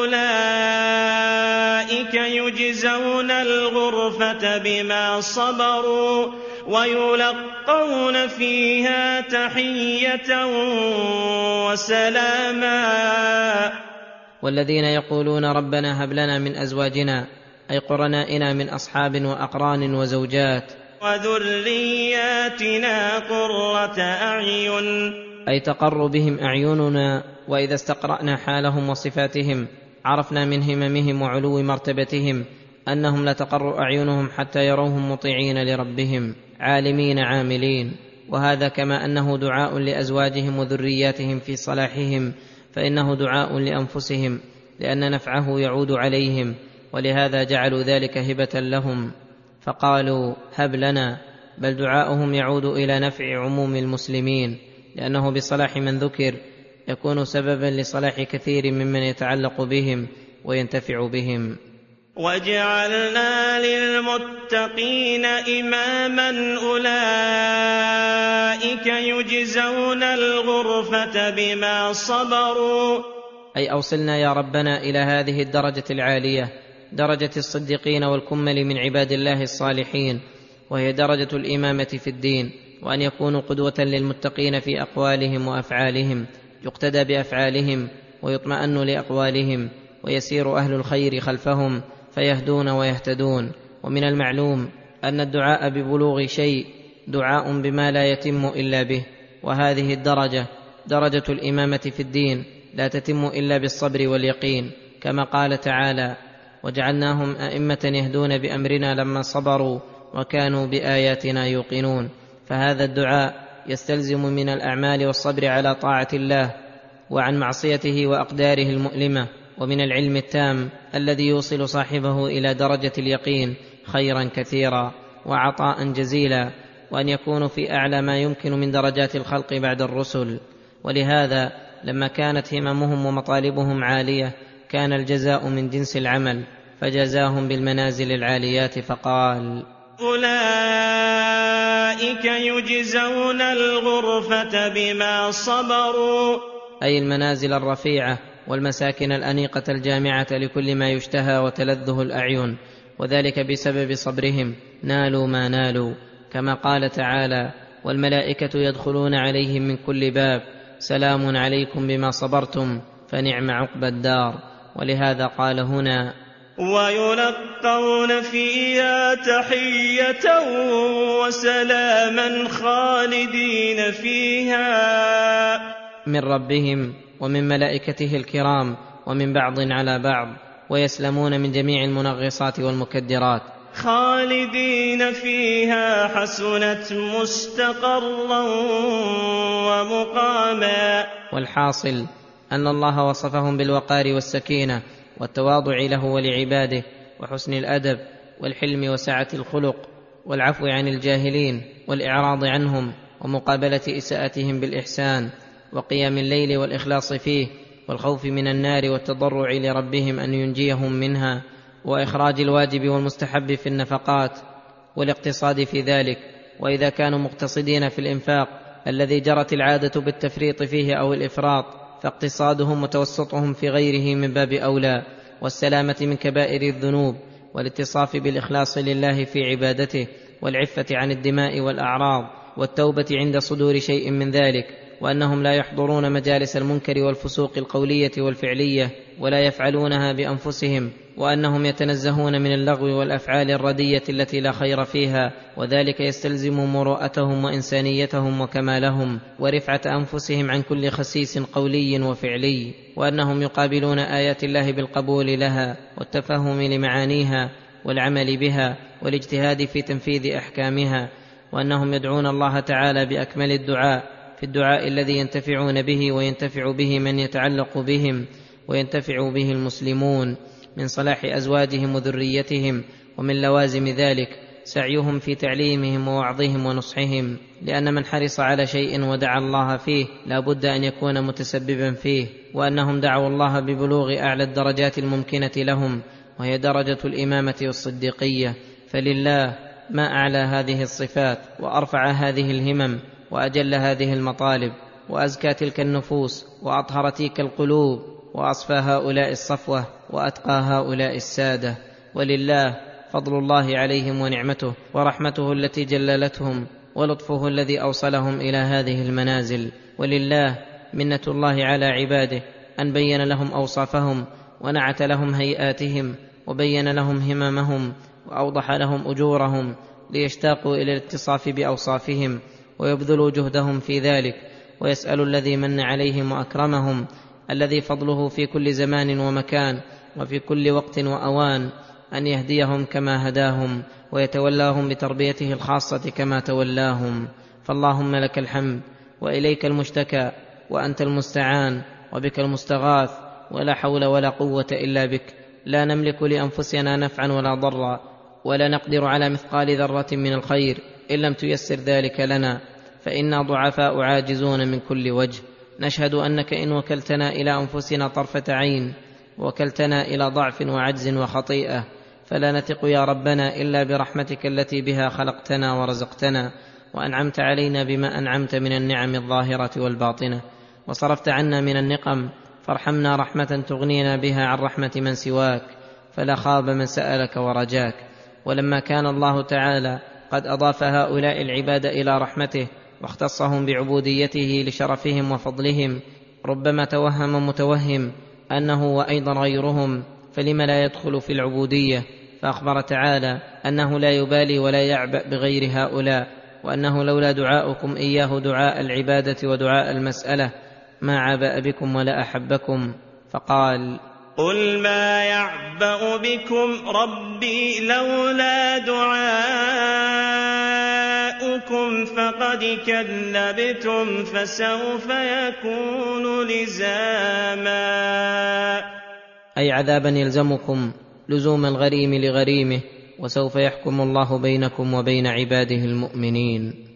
أولئك يجزون الغرفة بما صبروا ويلقون فيها تحية وسلاما. والذين يقولون ربنا هب لنا من أزواجنا أي قرنائنا من أصحاب وأقران وزوجات، وذرياتنا قرة أعين أي تقر بهم أعيننا، وإذا استقرأنا حالهم وصفاتهم عرفنا من هممهم وعلو مرتبتهم أنهم لتقر أعينهم حتى يروهم مطيعين لربهم عالمين عاملين. وهذا كما أنه دعاء لأزواجهم وذرياتهم في صلاحهم، فإنه دعاء لأنفسهم لأن نفعه يعود عليهم، ولهذا جعلوا ذلك هبة لهم فقالوا هب لنا، بل دعاؤهم يعود إلى نفع عموم المسلمين، لأنه بصلاح من ذكر يكون سببا لصلاح كثير ممن يتعلق بهم وينتفع بهم. وجعلنا للمتقين إماما أولئك يجزون الغرفة بما صبروا، أي أوصلنا يا ربنا إلى هذه الدرجة العالية، درجة الصديقين والكمل من عباد الله الصالحين، وهي درجة الإمامة في الدين، وأن يكونوا قدوة للمتقين في أقوالهم وأفعالهم، يقتدى بأفعالهم ويطمئن لأقوالهم، ويسير أهل الخير خلفهم فيهدون ويهتدون. ومن المعلوم أن الدعاء ببلوغ شيء دعاء بما لا يتم إلا به، وهذه الدرجة درجة الإمامة في الدين لا تتم إلا بالصبر واليقين، كما قال تعالى: وجعلناهم أئمة يهدون بأمرنا لما صبروا وكانوا بآياتنا يوقنون. فهذا الدعاء يستلزم من الأعمال والصبر على طاعة الله وعن معصيته وأقداره المؤلمة، ومن العلم التام الذي يوصل صاحبه إلى درجة اليقين خيرا كثيرا وعطاء جزيلا، وأن يكونوا في أعلى ما يمكن من درجات الخلق بعد الرسل. ولهذا لما كانت هممهم ومطالبهم عالية كان الجزاء من جنس العمل، فجزاهم بالمنازل العاليات فقال: أولئك يجزون الغرفة بما صبروا، أي المنازل الرفيعة والمساكن الأنيقة الجامعة لكل ما يشتهى وتلذه الأعين، وذلك بسبب صبرهم نالوا ما نالوا، كما قال تعالى: والملائكة يدخلون عليهم من كل باب سلام عليكم بما صبرتم فنعم عقبى الدار. ولهذا قال هنا: ويلقون فيها تحية وسلاما خالدين فيها، من ربهم ومن ملائكته الكرام ومن بعض على بعض، ويسلمون من جميع المنغصات والمكدرات، خالدين فيها حسنت مستقرا ومقاما. والحاصل أن الله وصفهم بالوقار والسكينة والتواضع له ولعباده وحسن الأدب والحلم وسعة الخلق والعفو عن الجاهلين والإعراض عنهم ومقابلة إساءتهم بالإحسان وقيام الليل والإخلاص فيه والخوف من النار والتضرع لربهم أن ينجيهم منها، وإخراج الواجب والمستحب في النفقات والاقتصاد في ذلك. وإذا كانوا مقتصدين في الإنفاق الذي جرت العادة بالتفريط فيه أو الإفراط، فاقتصادهم وتوسطهم في غيره من باب أولى، والسلامة من كبائر الذنوب والاتصاف بالإخلاص لله في عبادته والعفة عن الدماء والأعراض والتوبة عند صدور شيء من ذلك وأنهم لا يحضرون مجالس المنكر والفسوق القولية والفعلية ولا يفعلونها بأنفسهم، وأنهم يتنزهون من اللغو والأفعال الردية التي لا خير فيها، وذلك يستلزم مروءتهم وإنسانيتهم وكمالهم ورفعة أنفسهم عن كل خسيس قولي وفعلي، وأنهم يقابلون آيات الله بالقبول لها والتفهم لمعانيها والعمل بها والاجتهاد في تنفيذ أحكامها، وأنهم يدعون الله تعالى بأكمل الدعاء في الدعاء الذي ينتفعون به وينتفع به من يتعلق بهم وينتفع به المسلمون من صلاح أزواجهم وذريتهم، ومن لوازم ذلك سعيهم في تعليمهم ووعظهم ونصحهم، لأن من حرص على شيء ودعا الله فيه لا بد أن يكون متسببا فيه، وأنهم دعوا الله ببلوغ أعلى الدرجات الممكنة لهم، وهي درجة الإمامة والصديقية. فلله ما أعلى هذه الصفات وأرفع هذه الهمم وأجل هذه المطالب وأزكى تلك النفوس وأطهر تلك القلوب وأصفى هؤلاء الصفوة وأتقى هؤلاء السادة. ولله فضل الله عليهم ونعمته ورحمته التي جللتهم ولطفه الذي أوصلهم إلى هذه المنازل. ولله منة الله على عباده أن بين لهم أوصافهم ونعت لهم هيئاتهم وبين لهم هممهم وأوضح لهم أجورهم ليشتاقوا إلى الاتصاف بأوصافهم ويبذلوا جهدهم في ذلك، ويسأل الذي من عليهم وأكرمهم الذي فضله في كل زمان ومكان وفي كل وقت وأوان أن يهديهم كما هداهم ويتولاهم بتربيته الخاصة كما تولاهم. فاللهم لك الحمد وإليك المشتكى وأنت المستعان وبك المستغاث، ولا حول ولا قوة إلا بك. لا نملك لأنفسنا نفعا ولا ضرا، ولا نقدر على مثقال ذرة من الخير إن لم تيسر ذلك لنا، فإنا ضعفاء عاجزون من كل وجه. نشهد أنك إن وكلتنا إلى أنفسنا طرفة عين وكلتنا إلى ضعف وعجز وخطيئة، فلا نثق يا ربنا إلا برحمتك التي بها خلقتنا ورزقتنا وأنعمت علينا بما أنعمت من النعم الظاهرة والباطنة، وصرفت عنا من النقم، فارحمنا رحمة تغنينا بها عن رحمة من سواك، فلا خاب من سألك ورجاك. ولما كان الله تعالى قد أضاف هؤلاء العباد إلى رحمته واختصهم بعبوديته لشرفهم وفضلهم، ربما توهم متوهم أنه وأيضا غيرهم فلم لا يدخل في العبودية، فأخبر تعالى أنه لا يبالي ولا يعبأ بغير هؤلاء، وأنه لولا دعاؤكم إياه دعاء العبادة ودعاء المسألة ما عبأ بكم ولا أحبكم. فقال: قل ما يعبأ بكم ربي لولا دعاؤكم فقد كذبتم فسوف يكون لزاما، أي عذابا يلزمكم لزوم الغريم لغريمه، وسوف يحكم الله بينكم وبين عباده المؤمنين.